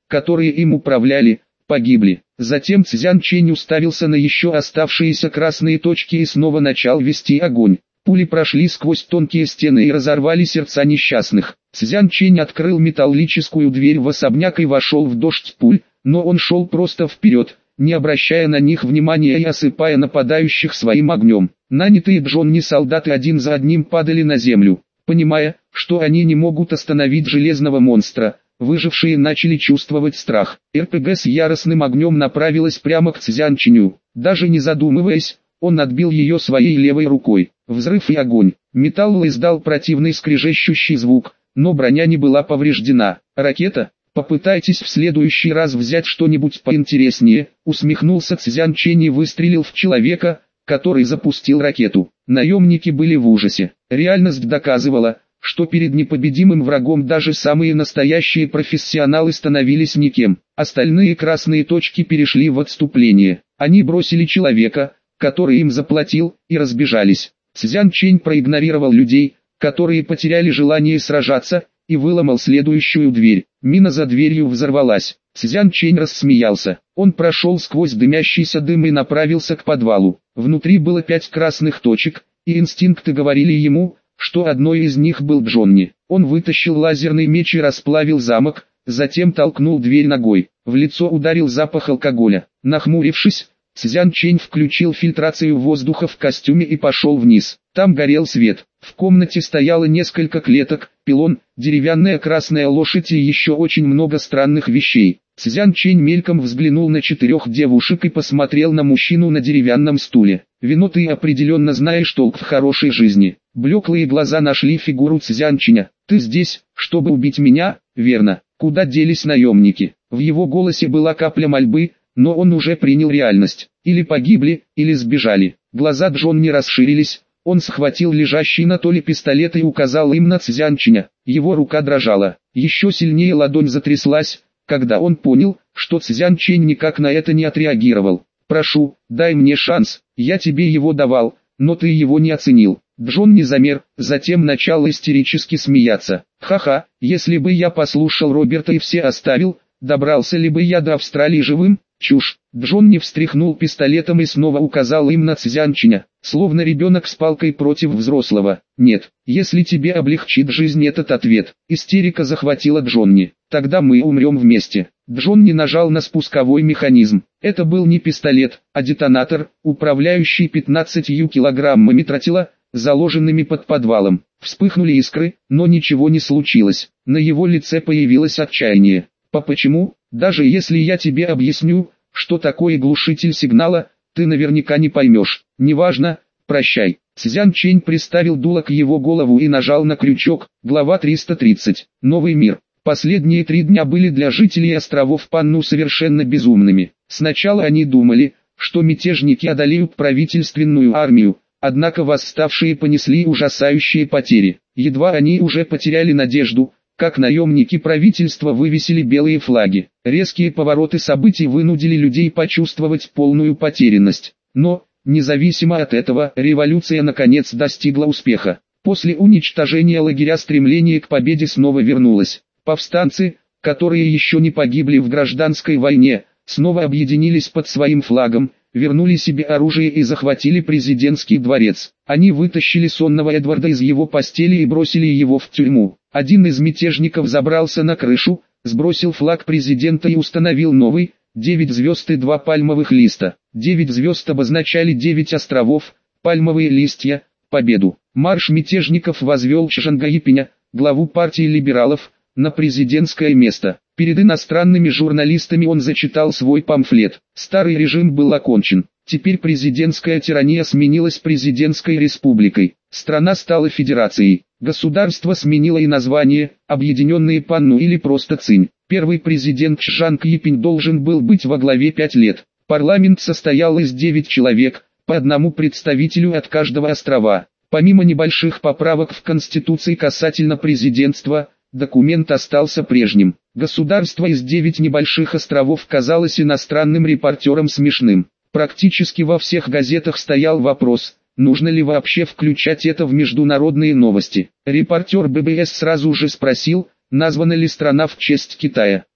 которые им управляли, погибли. Затем Цзян Чэнь уставился на еще оставшиеся красные точки и снова начал вести огонь. Пули прошли сквозь тонкие стены и разорвали сердца несчастных. Цзян Чэнь открыл металлическую дверь в особняк и вошел в дождь пуль, но он шел просто вперед, не обращая на них внимания и осыпая нападающих своим огнем. Нанятые Джонни солдаты один за одним падали на землю. Понимая, что они не могут остановить железного монстра, выжившие начали чувствовать страх. РПГ с яростным огнем направилась прямо к Цзян Чэню. Даже не задумываясь, он отбил ее своей левой рукой. Взрыв и огонь. Металл издал противный скрежещущий звук, но броня не была повреждена. Ракета? Попытайтесь в следующий раз взять что-нибудь поинтереснее, усмехнулся Цзян Чэнь и выстрелил в человека, который запустил ракету. Наемники были в ужасе. Реальность доказывала, что перед непобедимым врагом даже самые настоящие профессионалы становились никем. Остальные красные точки перешли в отступление. Они бросили человека, который им заплатил, и разбежались. Цзян Чэнь проигнорировал людей, которые потеряли желание сражаться, и выломал следующую дверь. Мина за дверью взорвалась. Цзян Чэнь рассмеялся. Он прошел сквозь дымящийся дым и направился к подвалу. Внутри было пять красных точек, и инстинкты говорили ему, что одной из них был Джонни. Он вытащил лазерный меч и расплавил замок, затем толкнул дверь ногой. В лицо ударил запах алкоголя. Нахмурившись, Цзян Чэнь включил фильтрацию воздуха в костюме и пошел вниз. Там горел свет. В комнате стояло несколько клеток, пилон, деревянная красная лошадь и еще очень много странных вещей. Цзян Чэнь мельком взглянул на четырех девушек и посмотрел на мужчину на деревянном стуле. «Вино, ты определенно знаешь толк в хорошей жизни». Блеклые глаза нашли фигуру Цзян Чэня. «Ты здесь, чтобы убить меня, верно? Куда делись наемники?» В его голосе была капля мольбы, но он уже принял реальность. Или погибли, или сбежали. Глаза Джонни расширились. Он схватил лежащий на толе пистолет и указал им на Цзян Чэня. Его рука дрожала. Еще сильнее ладонь затряслась, когда он понял, что Цзян Чэнь никак на это не отреагировал. «Прошу, дай мне шанс, я тебе его давал, но ты его не оценил». Джонни замер, затем начал истерически смеяться. «Ха-ха, если бы я послушал Роберта и все оставил, добрался ли бы я до Австралии живым?» «Чушь!» Джонни встряхнул пистолетом и снова указал им на Цзян Чэня, словно ребенок с палкой против взрослого. «Нет, если тебе облегчит жизнь этот ответ». Истерика захватила Джонни. «Тогда мы умрем вместе». Джонни нажал на спусковой механизм. Это был не пистолет, а детонатор, управляющий пятнадцатью килограммами тротила, заложенными под подвалом. Вспыхнули искры, но ничего не случилось. На его лице появилось отчаяние. «По почему? Даже если я тебе объясню, что такое глушитель сигнала, ты наверняка не поймешь. Неважно, прощай». Цзян Чэнь приставил дуло к его голову и нажал на крючок. Глава триста тридцать. Новый мир. Последние три дня были для жителей островов Панну совершенно безумными. Сначала они думали, что мятежники одолеют правительственную армию, однако восставшие понесли ужасающие потери. Едва они уже потеряли надежду, как наемники правительства вывесили белые флаги. Резкие повороты событий вынудили людей почувствовать полную потерянность. Но, независимо от этого, революция наконец достигла успеха. После уничтожения лагеря стремление к победе снова вернулось. Повстанцы, которые еще не погибли в гражданской войне, снова объединились под своим флагом, вернули себе оружие и захватили президентский дворец. Они вытащили сонного Эдварда из его постели и бросили его в тюрьму. Один из мятежников забрался на крышу, сбросил флаг президента и установил новый, девять звезд и два пальмовых листа. Девять звезд обозначали девять островов, пальмовые листья – победу. Марш мятежников возвел Чжанга Ипиня, главу партии либералов, на президентское место. Перед иностранными журналистами он зачитал свой памфлет. Старый режим был окончен. Теперь президентская тирания сменилась президентской республикой. Страна стала федерацией. Государство сменило и название, Объединенные Панну или просто Цинь. Первый президент Чжанг Ипинь должен был быть во главе пять лет. Парламент состоял из девяти человек, по одному представителю от каждого острова. Помимо небольших поправок в Конституции касательно президентства, документ остался прежним. Государство из девяти небольших островов казалось иностранным репортерам смешным. Практически во всех газетах стоял вопрос, нужно ли вообще включать это в международные новости. Репортер бэ бэ эс сразу же спросил, названа ли страна в честь Китая.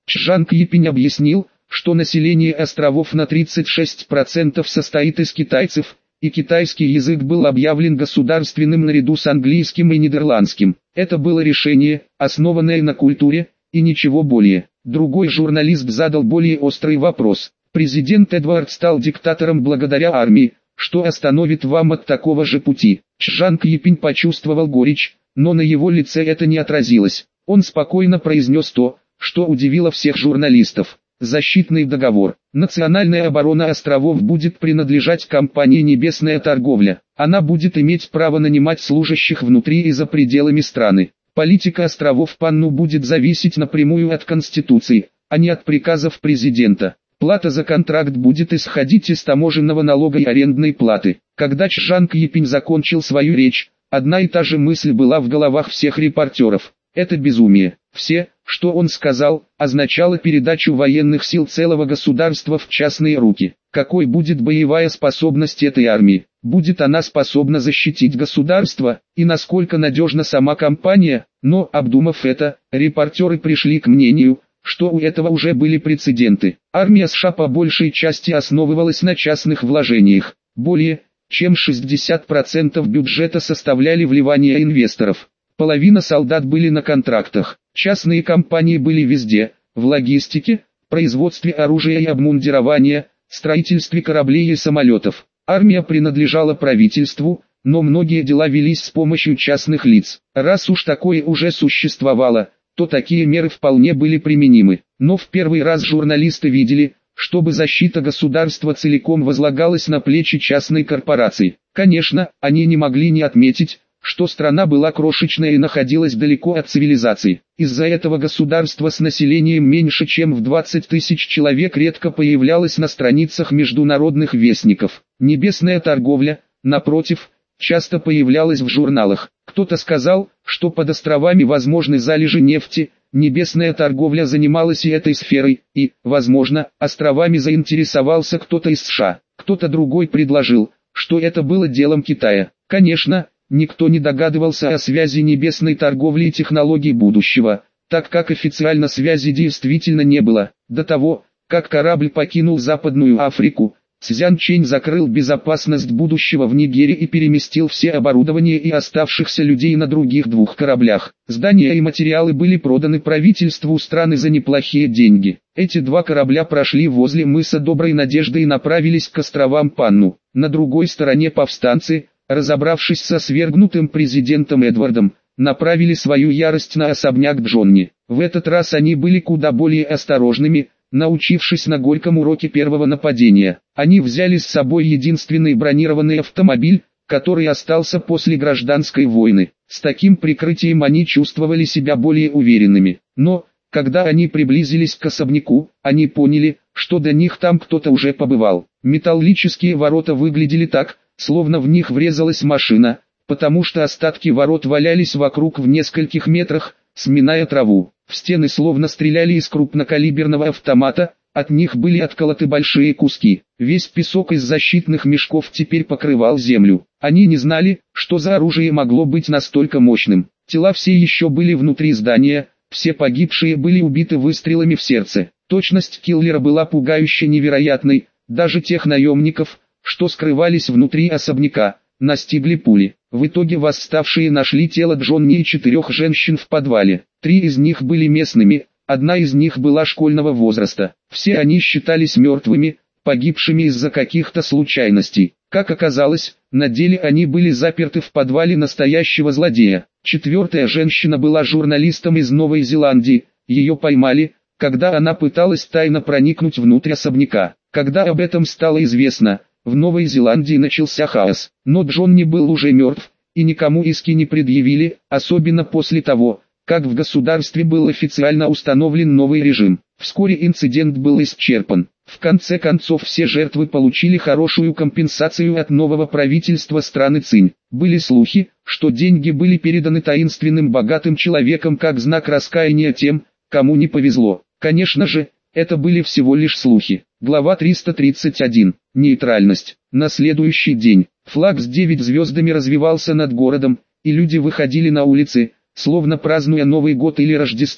Чжанг Япинь объяснил, что население островов на тридцать шесть процентов состоит из китайцев, и китайский язык был объявлен государственным наряду с английским и нидерландским. Это было решение, основанное на культуре, и ничего более. Другой журналист задал более острый вопрос. Президент Эдвард стал диктатором благодаря армии, что остановит вам от такого же пути? Чжанг Япинь почувствовал горечь, но на его лице это не отразилось. Он спокойно произнес то, что удивило всех журналистов. Защитный договор. Национальная оборона островов будет принадлежать компании «Небесная торговля». Она будет иметь право нанимать служащих внутри и за пределами страны. Политика островов Панну будет зависеть напрямую от Конституции, а не от приказов президента. Плата за контракт будет исходить из таможенного налога и арендной платы. Когда Чжанг Япинь закончил свою речь, одна и та же мысль была в головах всех репортеров. Это безумие. Все, что он сказал, означало передачу военных сил целого государства в частные руки. Какой будет боевая способность этой армии? Будет она способна защитить государство? И насколько надежна сама компания? Но, обдумав это, репортеры пришли к мнению, что у этого уже были прецеденты. Армия США по большей части основывалась на частных вложениях. Более чем шестьдесят процентов бюджета составляли вливания инвесторов. Половина солдат были на контрактах. Частные компании были везде: в логистике, производстве оружия и обмундирования, строительстве кораблей и самолетов. Армия принадлежала правительству, но многие дела велись с помощью частных лиц. Раз уж такое уже существовало, то такие меры вполне были применимы. Но в первый раз журналисты видели, чтобы защита государства целиком возлагалась на плечи частной корпорации. Конечно, они не могли не отметить, что страна была крошечная и находилась далеко от цивилизации. Из-за этого государство с населением меньше чем в двадцать тысяч человек редко появлялось на страницах международных вестников. Небесная торговля, напротив, часто появлялась в журналах. Кто-то сказал, что под островами возможны залежи нефти. Небесная торговля занималась и этой сферой, и, возможно, островами заинтересовался кто-то из США. Кто-то другой предложил, что это было делом Китая. Конечно, никто не догадывался о связи небесной торговли и технологий будущего, так как официально связи действительно не было. До того, как корабль покинул Западную Африку, Цзян Чэнь закрыл безопасность будущего в Нигере и переместил все оборудование и оставшихся людей на других двух кораблях. Здания и материалы были проданы правительству страны за неплохие деньги. Эти два корабля прошли возле мыса Доброй Надежды и направились к островам Панну. На другой стороне повстанцы, разобравшись со свергнутым президентом Эдвардом, направили свою ярость на особняк Джонни. В этот раз они были куда более осторожными, научившись на горьком уроке первого нападения. Они взяли с собой единственный бронированный автомобиль, который остался после гражданской войны. С таким прикрытием они чувствовали себя более уверенными. Но, когда они приблизились к особняку, они поняли, что до них там кто-то уже побывал. Металлические ворота выглядели так, словно в них врезалась машина, потому что остатки ворот валялись вокруг в нескольких метрах, сминая траву. В стены словно стреляли из крупнокалиберного автомата, от них были отколоты большие куски. Весь песок из защитных мешков теперь покрывал землю. Они не знали, что за оружие могло быть настолько мощным. Тела все еще были внутри здания, все погибшие были убиты выстрелами в сердце. Точность киллера была пугающе невероятной, даже тех наемников, что скрывались внутри особняка, настигли пули. В итоге восставшие нашли тело Джонни и четырех женщин в подвале. Три из них были местными, одна из них была школьного возраста. Все они считались мертвыми, погибшими из-за каких-то случайностей. Как оказалось, на деле они были заперты в подвале настоящего злодея. Четвертая женщина была журналистом из Новой Зеландии, ее поймали, когда она пыталась тайно проникнуть внутрь особняка. Когда об этом стало известно, в Новой Зеландии начался хаос, но Джонни был уже мертв, и никому иски не предъявили, особенно после того, как в государстве был официально установлен новый режим. Вскоре инцидент был исчерпан. В конце концов все жертвы получили хорошую компенсацию от нового правительства страны Цинь. Были слухи, что деньги были переданы таинственным богатым человеком как знак раскаяния тем, кому не повезло. Конечно же, это были всего лишь слухи. Глава триста тридцать один. Нейтральность. На следующий день, флаг с девять звездами развивался над городом, и люди выходили на улицы, словно празднуя Новый год или Рождество.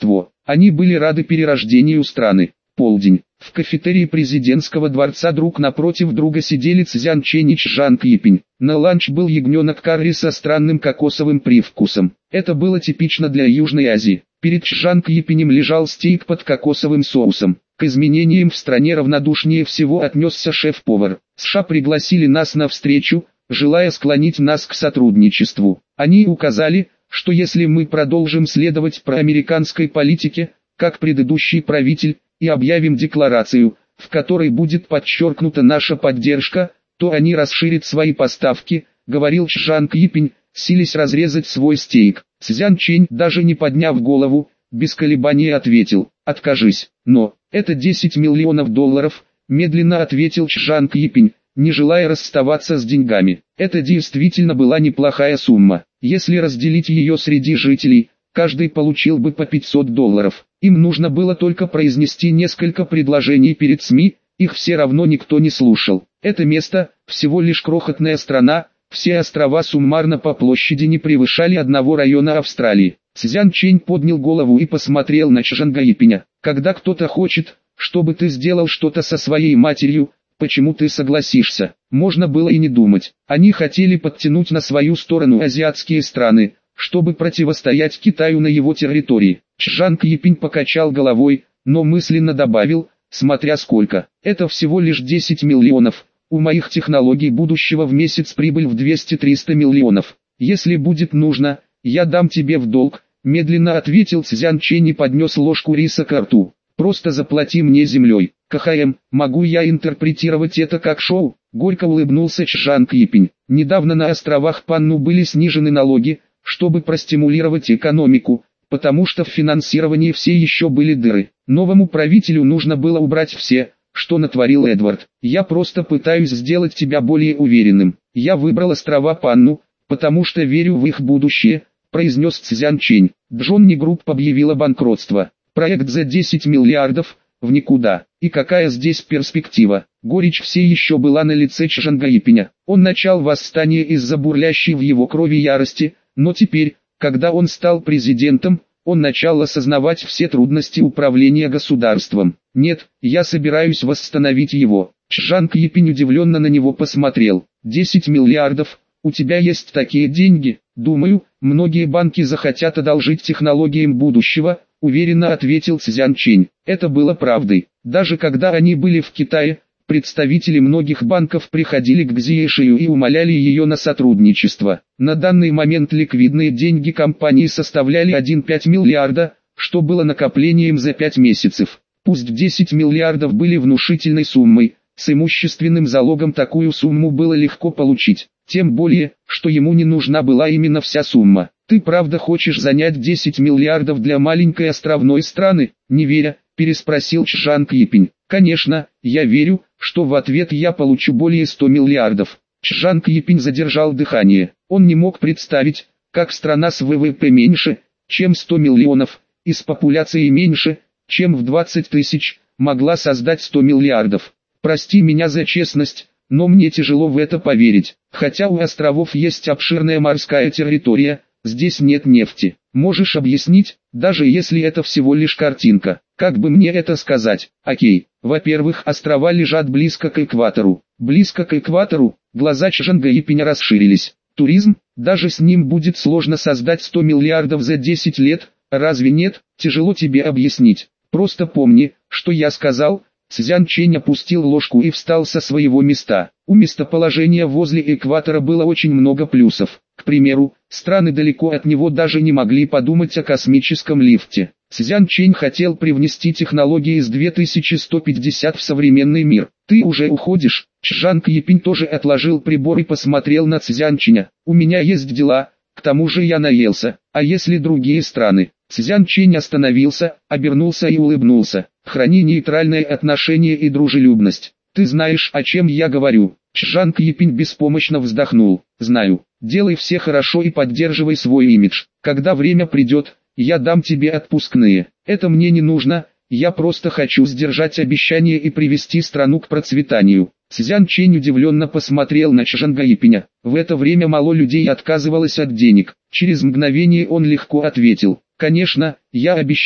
Они были рады перерождению страны. Полдень. В кафетерии президентского дворца друг напротив друга сидели Цзян Чэнь и Чжан Кэйпинь. На ланч был ягненок карри со странным кокосовым привкусом. Это было типично для Южной Азии. Перед Чжан Кэйпинем лежал стейк под кокосовым соусом. К изменениям в стране равнодушнее всего отнесся шеф-повар. США пригласили нас на встречу, желая склонить нас к сотрудничеству. Они указали, что если мы продолжим следовать проамериканской политике, как предыдущий правитель, и объявим декларацию, в которой будет подчеркнута наша поддержка, то они расширят свои поставки, говорил Чжан Кэйпинь, силясь разрезать свой стейк. Цзян Чэнь, даже не подняв голову, без колебаний ответил: «Откажись». «Но, это десять миллионов долларов», медленно ответил Чжан Кэйпинь, не желая расставаться с деньгами. Это действительно была неплохая сумма. Если разделить ее среди жителей, каждый получил бы по пятьсот долларов. Им нужно было только произнести несколько предложений перед СМИ, их все равно никто не слушал. Это место, всего лишь крохотная страна, все острова суммарно по площади не превышали одного района Австралии. Цзян Чэнь поднял голову и посмотрел на Чжан Кэйпиня. «Когда кто-то хочет, чтобы ты сделал что-то со своей матерью, почему ты согласишься?» Можно было и не думать. Они хотели подтянуть на свою сторону азиатские страны, чтобы противостоять Китаю на его территории. Чжан Кэйпинь покачал головой, но мысленно добавил: смотря сколько. Это всего лишь десять миллионов. У моих технологий будущего в месяц прибыль в двести-триста миллионов. Если будет нужно, я дам тебе в долг, медленно ответил Цзян Чэнь и поднес ложку риса к рту. Просто заплати мне землей. КХМ, могу я интерпретировать это как шоу? Горько улыбнулся Чжан Кэйпинь. Недавно на островах Панну были снижены налоги, чтобы простимулировать экономику, потому что в финансировании все еще были дыры. Новому правителю нужно было убрать все, что натворил Эдвард. Я просто пытаюсь сделать тебя более уверенным. Я выбрал острова Панну, потому что верю в их будущее, произнес Цзян Чэнь. Джонни Групп объявила банкротство. Проект за десять миллиардов, в никуда. И какая здесь перспектива? Горечь все еще была на лице Чжан Кэйпиня. Он начал восстание из-за бурлящей в его крови ярости, но теперь, когда он стал президентом, он начал осознавать все трудности управления государством. «Нет, я собираюсь восстановить его». Чжан Кэйпинь удивленно на него посмотрел. «десять миллиардов? У тебя есть такие деньги?» «Думаю, многие банки захотят одолжить технологиям будущего», уверенно ответил Цзян Чэнь. Это было правдой. Даже когда они были в Китае, представители многих банков приходили к Цзяишию и умоляли ее на сотрудничество. На данный момент ликвидные деньги компании составляли один целых пять десятых миллиарда, что было накоплением за пять месяцев. Пусть десять миллиардов были внушительной суммой, с имущественным залогом такую сумму было легко получить. Тем более, что ему не нужна была именно вся сумма. «Ты правда хочешь занять десять миллиардов для маленькой островной страны?» Не веря, переспросил Чжан Кэйпинь. «Конечно, я верю, что в ответ я получу более ста миллиардов». Чжан Кэйпинь задержал дыхание. Он не мог представить, как страна с ВВП меньше, чем сто миллионов, и с популяцией меньше, чем в двадцать тысяч, могла создать сто миллиардов. «Прости меня за честность, но мне тяжело в это поверить. Хотя у островов есть обширная морская территория, здесь нет нефти. Можешь объяснить, даже если это всего лишь картинка? Как бы мне это сказать?» «Окей, во-первых, острова лежат близко к экватору». «Близко к экватору?» Глаза Чжан Кэйпиня расширились. «Туризм? Даже с ним будет сложно создать сто миллиардов за десять лет, разве нет? Тяжело тебе объяснить. Просто помни, что я сказал». Цзян Чэнь опустил ложку и встал со своего места. У местоположения возле экватора было очень много плюсов. К примеру, страны далеко от него даже не могли подумать о космическом лифте. Цзян Чэнь хотел привнести технологии из две тысячи сто пятьдесят в современный мир. «Ты уже уходишь?» Чжан Кэйпинь тоже отложил прибор и посмотрел на Цзян Чэня. «У меня есть дела, к тому же я наелся. А если другие страны?» Цзян Чэнь остановился, обернулся и улыбнулся. «Храни нейтральное отношение и дружелюбность. Ты знаешь, о чем я говорю». Чжан Кэйпинь беспомощно вздохнул. «Знаю. Делай все хорошо и поддерживай свой имидж. Когда время придет, я дам тебе отпускные. Это мне не нужно, я просто хочу сдержать обещание и привести страну к процветанию». Цзян Чэнь удивленно посмотрел на Чжан Кэйпиня. В это время мало людей отказывалось от денег. Через мгновение он легко ответил: «Конечно, я обещаю».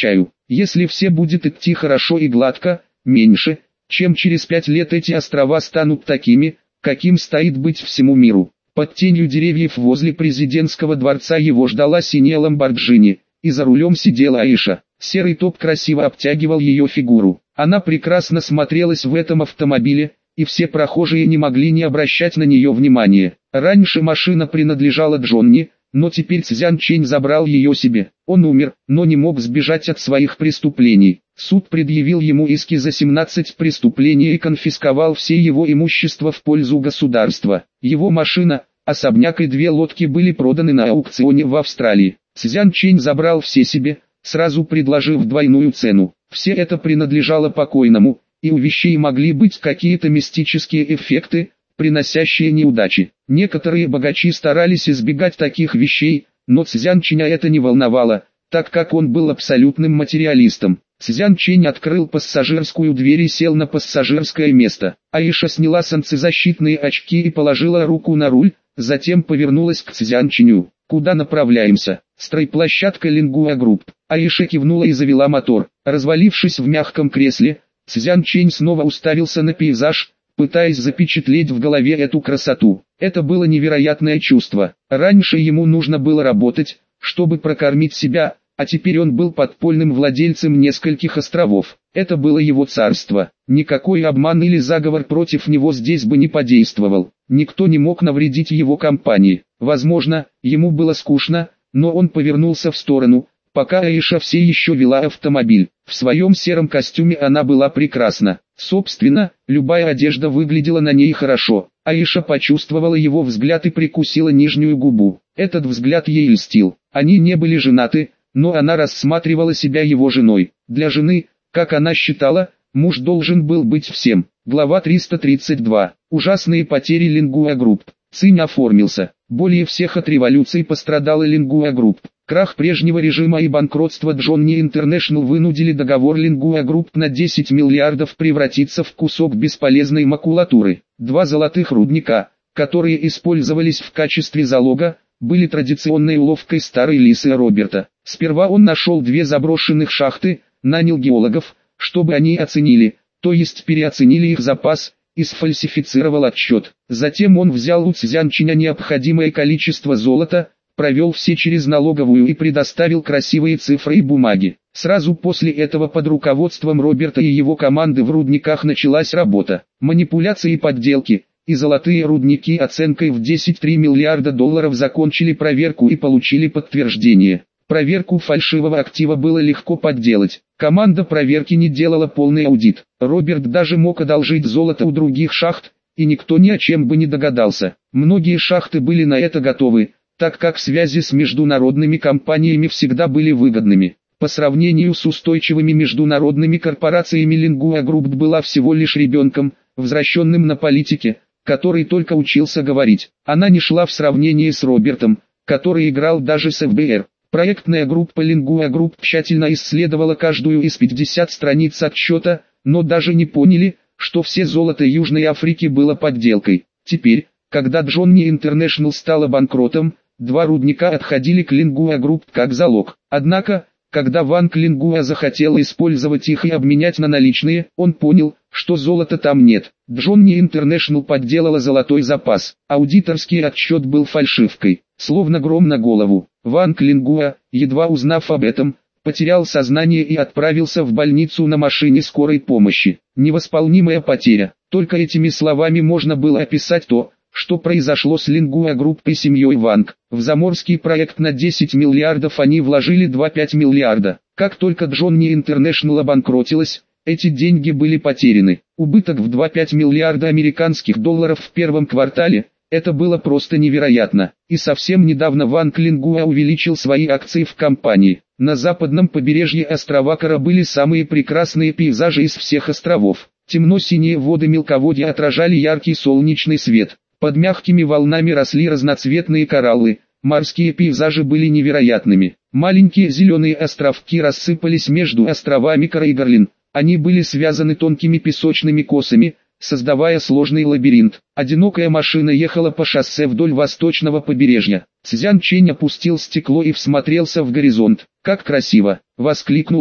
Если все будет идти хорошо и гладко, меньше, чем через пять лет эти острова станут такими, каким стоит быть всему миру. Под тенью деревьев возле президентского дворца его ждала синяя Ламборджини, и за рулем сидела Аиша. Серый топ красиво обтягивал ее фигуру. Она прекрасно смотрелась в этом автомобиле, и все прохожие не могли не обращать на нее внимания. Раньше машина принадлежала Джонни, но теперь Цзян Чэнь забрал ее себе. Он умер, но не мог сбежать от своих преступлений. Суд предъявил ему иски за семнадцать преступлений и конфисковал все его имущество в пользу государства. Его машина, особняк и две лодки были проданы на аукционе в Австралии. Цзян Чэнь забрал все себе, сразу предложив двойную цену. Все это принадлежало покойному, и у вещей могли быть какие-то мистические эффекты, приносящие неудачи. Некоторые богачи старались избегать таких вещей, но Цзян Чэня это не волновало, так как он был абсолютным материалистом. Цзян Чэнь открыл пассажирскую дверь и сел на пассажирское место. Аиша сняла солнцезащитные очки и положила руку на руль, затем повернулась к Цзян Чэню. «Куда направляемся?» «Стройплощадка Лингуа Групп». Аиша кивнула и завела мотор. Развалившись в мягком кресле, Цзян Чэнь снова уставился на пейзаж, пытаясь запечатлеть в голове эту красоту. Это было невероятное чувство. Раньше ему нужно было работать, чтобы прокормить себя, а теперь он был подпольным владельцем нескольких островов. Это было его царство. Никакой обман или заговор против него здесь бы не подействовал. Никто не мог навредить его компании. Возможно, ему было скучно, но он повернулся в сторону, пока Аиша все еще вела автомобиль. В своем сером костюме она была прекрасна. Собственно, любая одежда выглядела на ней хорошо. Аиша почувствовала его взгляд и прикусила нижнюю губу. Этот взгляд ей льстил. Они не были женаты, но она рассматривала себя его женой. Для жены, как она считала, муж должен был быть всем. Глава триста тридцать два. Ужасные потери Лингуа Групп. Цинь оформился. Более всех от революции пострадала Лингуа Групп. Крах прежнего режима и банкротство Джонни Интернешнл вынудили договор Лингуа Групп на десять миллиардов превратиться в кусок бесполезной макулатуры. Два золотых рудника, которые использовались в качестве залога, были традиционной уловкой старой лисы Роберта. Сперва он нашел две заброшенных шахты, нанял геологов, чтобы они оценили, то есть переоценили их запас, и сфальсифицировал отчет. Затем он взял у Цзян Чэня необходимое количество золота, провел все через налоговую и предоставил красивые цифры и бумаги. Сразу после этого под руководством Роберта и его команды в рудниках началась работа. Манипуляции и подделки, и золотые рудники оценкой в десять целых три миллиарда долларов закончили проверку и получили подтверждение. Проверку фальшивого актива было легко подделать. Команда проверки не делала полный аудит. Роберт даже мог одолжить золото у других шахт, и никто ни о чем бы не догадался. Многие шахты были на это готовы, так как связи с международными компаниями всегда были выгодными. По сравнению с устойчивыми международными корпорациями Лингуа Групп была всего лишь ребенком, возвращенным на политике, который только учился говорить. Она не шла в сравнении с Робертом, который играл даже с эф бэ эр. Проектная группа Lingua Group тщательно исследовала каждую из пятидесяти страниц отчета, но даже не поняли, что все золото Южной Африки было подделкой. Теперь, когда Джонни Интернешнл стала банкротом, два рудника отходили к Lingua Group как залог. Однако, когда Ванг Лингуа захотел использовать их и обменять на наличные, он понял, что золота там нет. Джонни Интернешнл подделала золотой запас. Аудиторский отчет был фальшивкой, словно гром на голову. Ванг Лингуа, едва узнав об этом, потерял сознание и отправился в больницу на машине скорой помощи. Невосполнимая потеря. Только этими словами можно было описать то, что произошло с Lingua Group и семьей Ванг. В заморский проект на десять миллиардов они вложили два целых пять миллиарда. Как только Джонни Интернешнл обанкротилась, эти деньги были потеряны. Убыток в два целых пять миллиарда американских долларов в первом квартале, это было просто невероятно. И совсем недавно Ванг Лингуа увеличил свои акции в компании. На западном побережье острова Кара были самые прекрасные пейзажи из всех островов. Темно-синие воды мелководья отражали яркий солнечный свет. Под мягкими волнами росли разноцветные кораллы, морские пейзажи были невероятными. Маленькие зеленые островки рассыпались между островами Кара и Гарлин. Они были связаны тонкими песочными косами, создавая сложный лабиринт. Одинокая машина ехала по шоссе вдоль восточного побережья. Цзян Чэнь опустил стекло и всмотрелся в горизонт. «Как красиво!» — воскликнул он.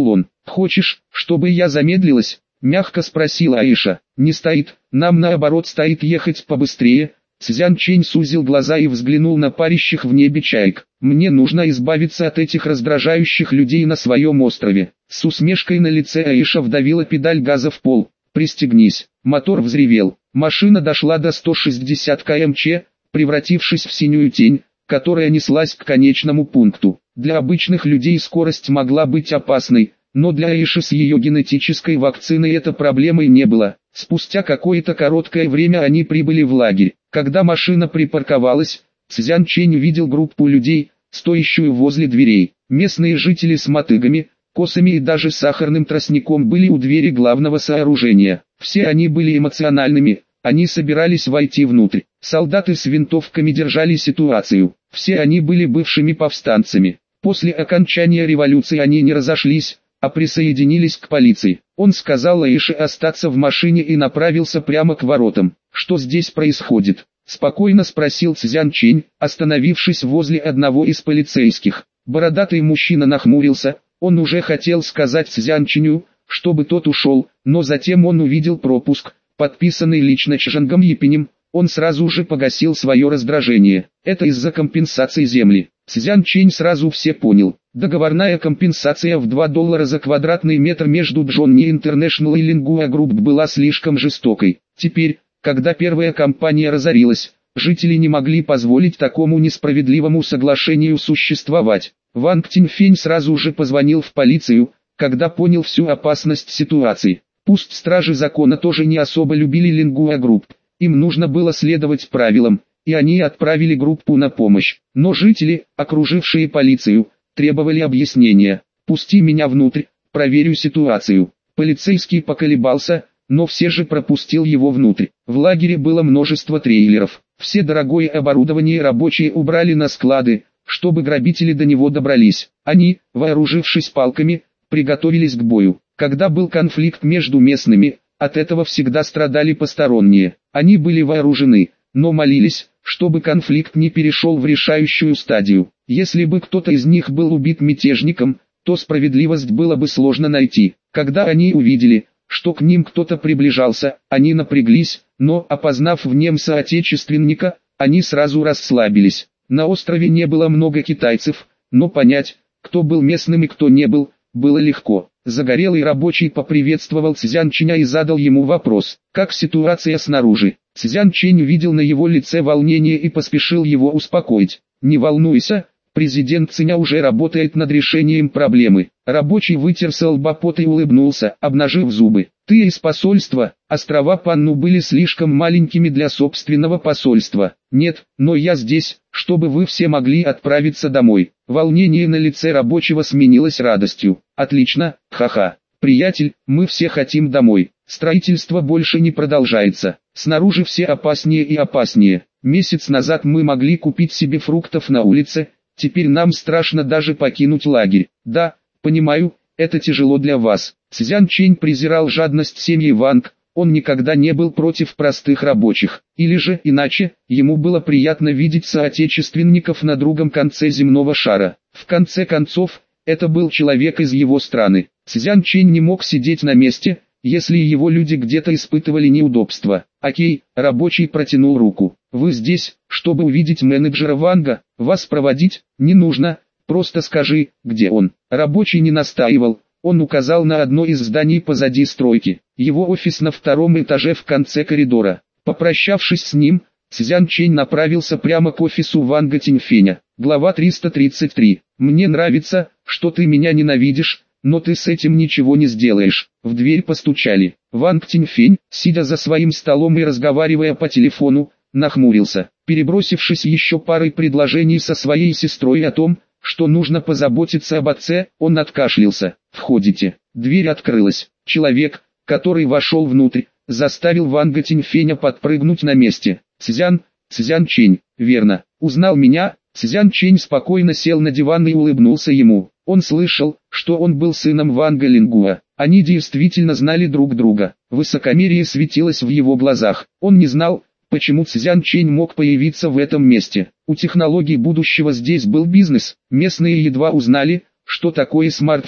«Хочешь, чтобы я замедлилась?» – мягко спросила Аиша. «Не стоит, нам наоборот стоит ехать побыстрее». Цзян Чэнь сузил глаза и взглянул на парящих в небе чаек. «Мне нужно избавиться от этих раздражающих людей на своем острове». С усмешкой на лице Аиша вдавила педаль газа в пол. «Пристегнись». Мотор взревел. Машина дошла до ста шестидесяти километров в час, превратившись в синюю тень, которая неслась к конечному пункту. Для обычных людей скорость могла быть опасной, но для Аиши с ее генетической вакциной это проблемой не было. Спустя какое-то короткое время они прибыли в лагерь. Когда машина припарковалась, Цзян Чэнь увидел группу людей, стоящую возле дверей. Местные жители с мотыгами, косами и даже сахарным тростником были у двери главного сооружения. Все они были эмоциональными, они собирались войти внутрь. Солдаты с винтовками держали ситуацию. Все они были бывшими повстанцами. После окончания революции они не разошлись, а присоединились к полиции. Он сказал Аише остаться в машине и направился прямо к воротам. «Что здесь происходит?» – спокойно спросил Цзян Чэнь, остановившись возле одного из полицейских. Бородатый мужчина нахмурился, он уже хотел сказать Цзян Чэню, чтобы тот ушел, но затем он увидел пропуск, подписанный лично Чжангом Епинем. Он сразу же погасил свое раздражение. Это из-за компенсации земли. Цзян Чэнь сразу все понял. Договорная компенсация в два доллара за квадратный метр между Джонни International и Lingua Group была слишком жестокой. Теперь, когда первая компания разорилась, жители не могли позволить такому несправедливому соглашению существовать. Ванг Тиньфень сразу же позвонил в полицию, когда понял всю опасность ситуации. Пусть стражи закона тоже не особо любили Lingua Group. Им нужно было следовать правилам, и они отправили группу на помощь. Но жители, окружившие полицию, требовали объяснения. «Пусти меня внутрь, проверю ситуацию». Полицейский поколебался, но все же пропустил его внутрь. В лагере было множество трейлеров. Все дорогое оборудование рабочие убрали на склады, чтобы грабители до него добрались. Они, вооружившись палками, приготовились к бою. Когда был конфликт между местными, от этого всегда страдали посторонние. Они были вооружены, но молились, чтобы конфликт не перешел в решающую стадию. Если бы кто-то из них был убит мятежником, то справедливость было бы сложно найти. Когда они увидели, что к ним кто-то приближался, они напряглись, но, опознав в нем соотечественника, они сразу расслабились. На острове не было много китайцев, но понять, кто был местным и кто не был, было легко. Загорелый рабочий поприветствовал Цзян Чэня и задал ему вопрос: «Как ситуация снаружи?» Цзян Чэнь увидел на его лице волнение и поспешил его успокоить. «Не волнуйся, президент Цзяня уже работает над решением проблемы». Рабочий вытер с лба пот и улыбнулся, обнажив зубы. «Ты из посольства?» Острова Панну были слишком маленькими для собственного посольства. «Нет, но я здесь, чтобы вы все могли отправиться домой». Волнение на лице рабочего сменилось радостью. «Отлично, ха-ха. Приятель, мы все хотим домой. Строительство больше не продолжается. Снаружи все опаснее и опаснее. Месяц назад мы могли купить себе фруктов на улице, теперь нам страшно даже покинуть лагерь. Да, понимаю, это тяжело для вас». Цзян Чэнь презирал жадность семьи Ванг, он никогда не был против простых рабочих. Или же, иначе, ему было приятно видеть соотечественников на другом конце земного шара. В конце концов, это был человек из его страны. Цзян Чэнь не мог сидеть на месте, если его люди где-то испытывали неудобства. «Окей», рабочий протянул руку. «Вы здесь, чтобы увидеть менеджера Ванга? Вас проводить не нужно, просто скажи, где он». Рабочий не настаивал, он указал на одно из зданий позади стройки. Его офис на втором этаже в конце коридора. Попрощавшись с ним, Цзян Чэнь направился прямо к офису Ванга Тиньфеня. Глава триста тридцать три. «Мне нравится, что ты меня ненавидишь, но ты с этим ничего не сделаешь». В дверь постучали. Ванг Тиньфень, сидя за своим столом и разговаривая по телефону, нахмурился. Перебросившись еще парой предложений со своей сестрой о том, что нужно позаботиться об отце, он откашлялся. «Входите». Дверь открылась. Человек, который вошел внутрь, заставил Ванга Тиньфеня подпрыгнуть на месте. «Цзян, Цзян Чэнь, верно, узнал меня?» Цзян Чэнь спокойно сел на диван и улыбнулся ему. Он слышал, что он был сыном Ванга Лингуа. Они действительно знали друг друга. Высокомерие светилось в его глазах. Он не знал, почему Цзян Чэнь мог появиться в этом месте. У технологий будущего здесь был бизнес. Местные едва узнали, что такое смартфон.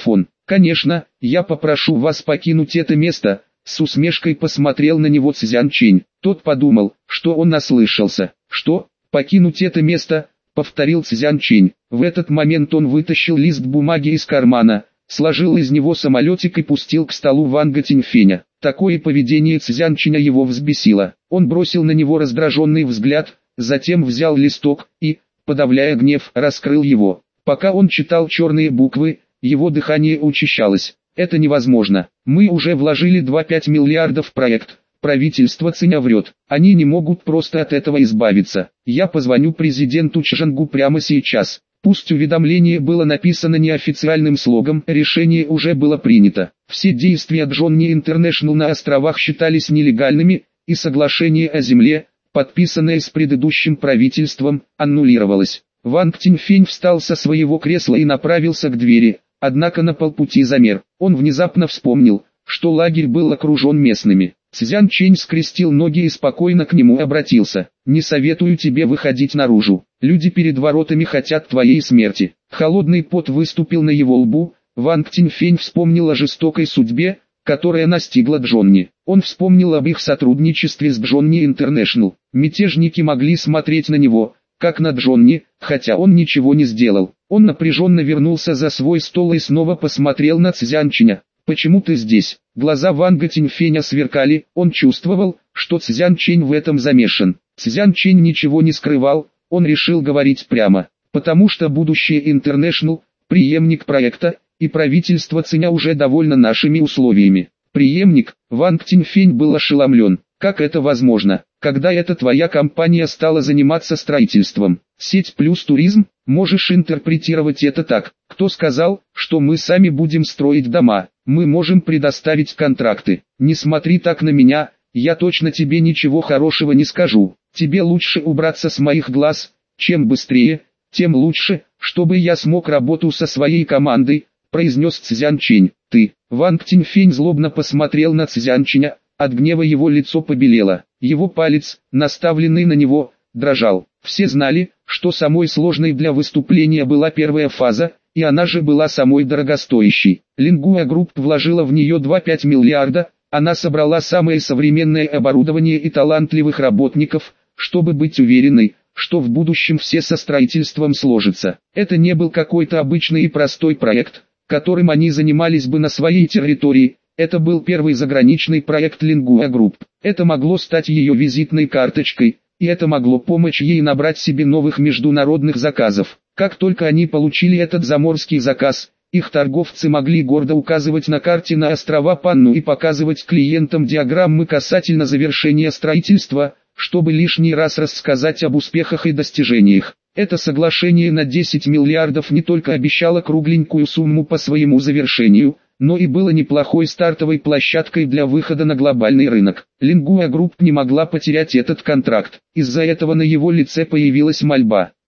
Конечно, я попрошу вас покинуть это место. С усмешкой посмотрел на него Цзян Чэнь. Тот подумал, что он наслышался. Что? Покинуть это место? Повторил Цзян Чэнь. В этот момент он вытащил лист бумаги из кармана, сложил из него самолетик и пустил к столу Ванга Тиньфеня. Такое поведение Цзян Чэня его взбесило. Он бросил на него раздраженный взгляд, затем взял листок и, подавляя гнев, раскрыл его. Пока он читал черные буквы, его дыхание учащалось. Это невозможно. Мы уже вложили два целых пять миллиардов в проект. Правительство Циня врет. Они не могут просто от этого избавиться. Я позвоню президенту Чжангу прямо сейчас. Пусть уведомление было написано неофициальным слогом, решение уже было принято. Все действия Джонни Интернешнл на островах считались нелегальными, и соглашение о земле, подписанное с предыдущим правительством, аннулировалось. Ванг Тиньфень встал со своего кресла и направился к двери. Однако на полпути замер. Он внезапно вспомнил, что лагерь был окружен местными. Цзян Чэнь скрестил ноги и спокойно к нему обратился. «Не советую тебе выходить наружу. Люди перед воротами хотят твоей смерти». Холодный пот выступил на его лбу. Ванг Тиньфень вспомнил о жестокой судьбе, которая настигла Джонни. Он вспомнил об их сотрудничестве с Джонни Интернешнл. Мятежники могли смотреть на него, как на Джонни, хотя он ничего не сделал. Он напряженно вернулся за свой стол и снова посмотрел на Цзян Чэня. «Почему ты здесь?» Глаза Ванга Тиньфеня сверкали, он чувствовал, что Цзян Чэнь в этом замешан. Цзян Чэнь ничего не скрывал, он решил говорить прямо. Потому что будущее Интернешнл, преемник проекта, и правительство Циня уже довольно нашими условиями. Преемник, Ванг Тиньфень был ошеломлен. Как это возможно, когда эта твоя компания стала заниматься строительством? Сеть плюс туризм? Можешь интерпретировать это так. Кто сказал, что мы сами будем строить дома? Мы можем предоставить контракты. Не смотри так на меня, я точно тебе ничего хорошего не скажу. Тебе лучше убраться с моих глаз. Чем быстрее, тем лучше, чтобы я смог работу со своей командой, произнес Цзян Чэнь. Ты, Ванг Тиньфень злобно посмотрел на Цзян Чэня. От гнева его лицо побелело, его палец, наставленный на него, дрожал. Все знали, что самой сложной для выступления была первая фаза, и она же была самой дорогостоящей. Лингуа Групп вложила в нее два целых пять миллиарда, она собрала самое современное оборудование и талантливых работников, чтобы быть уверенной, что в будущем все со строительством сложится. Это не был какой-то обычный и простой проект, которым они занимались бы на своей территории. Это был первый заграничный проект Lingua Group. Это могло стать ее визитной карточкой, и это могло помочь ей набрать себе новых международных заказов. Как только они получили этот заморский заказ, их торговцы могли гордо указывать на карте на острова Панну и показывать клиентам диаграммы касательно завершения строительства, чтобы лишний раз рассказать об успехах и достижениях. Это соглашение на десять миллиардов не только обещало кругленькую сумму по своему завершению, но и было неплохой стартовой площадкой для выхода на глобальный рынок. Lingua Group не могла потерять этот контракт, из-за этого на его лице появилась мольба.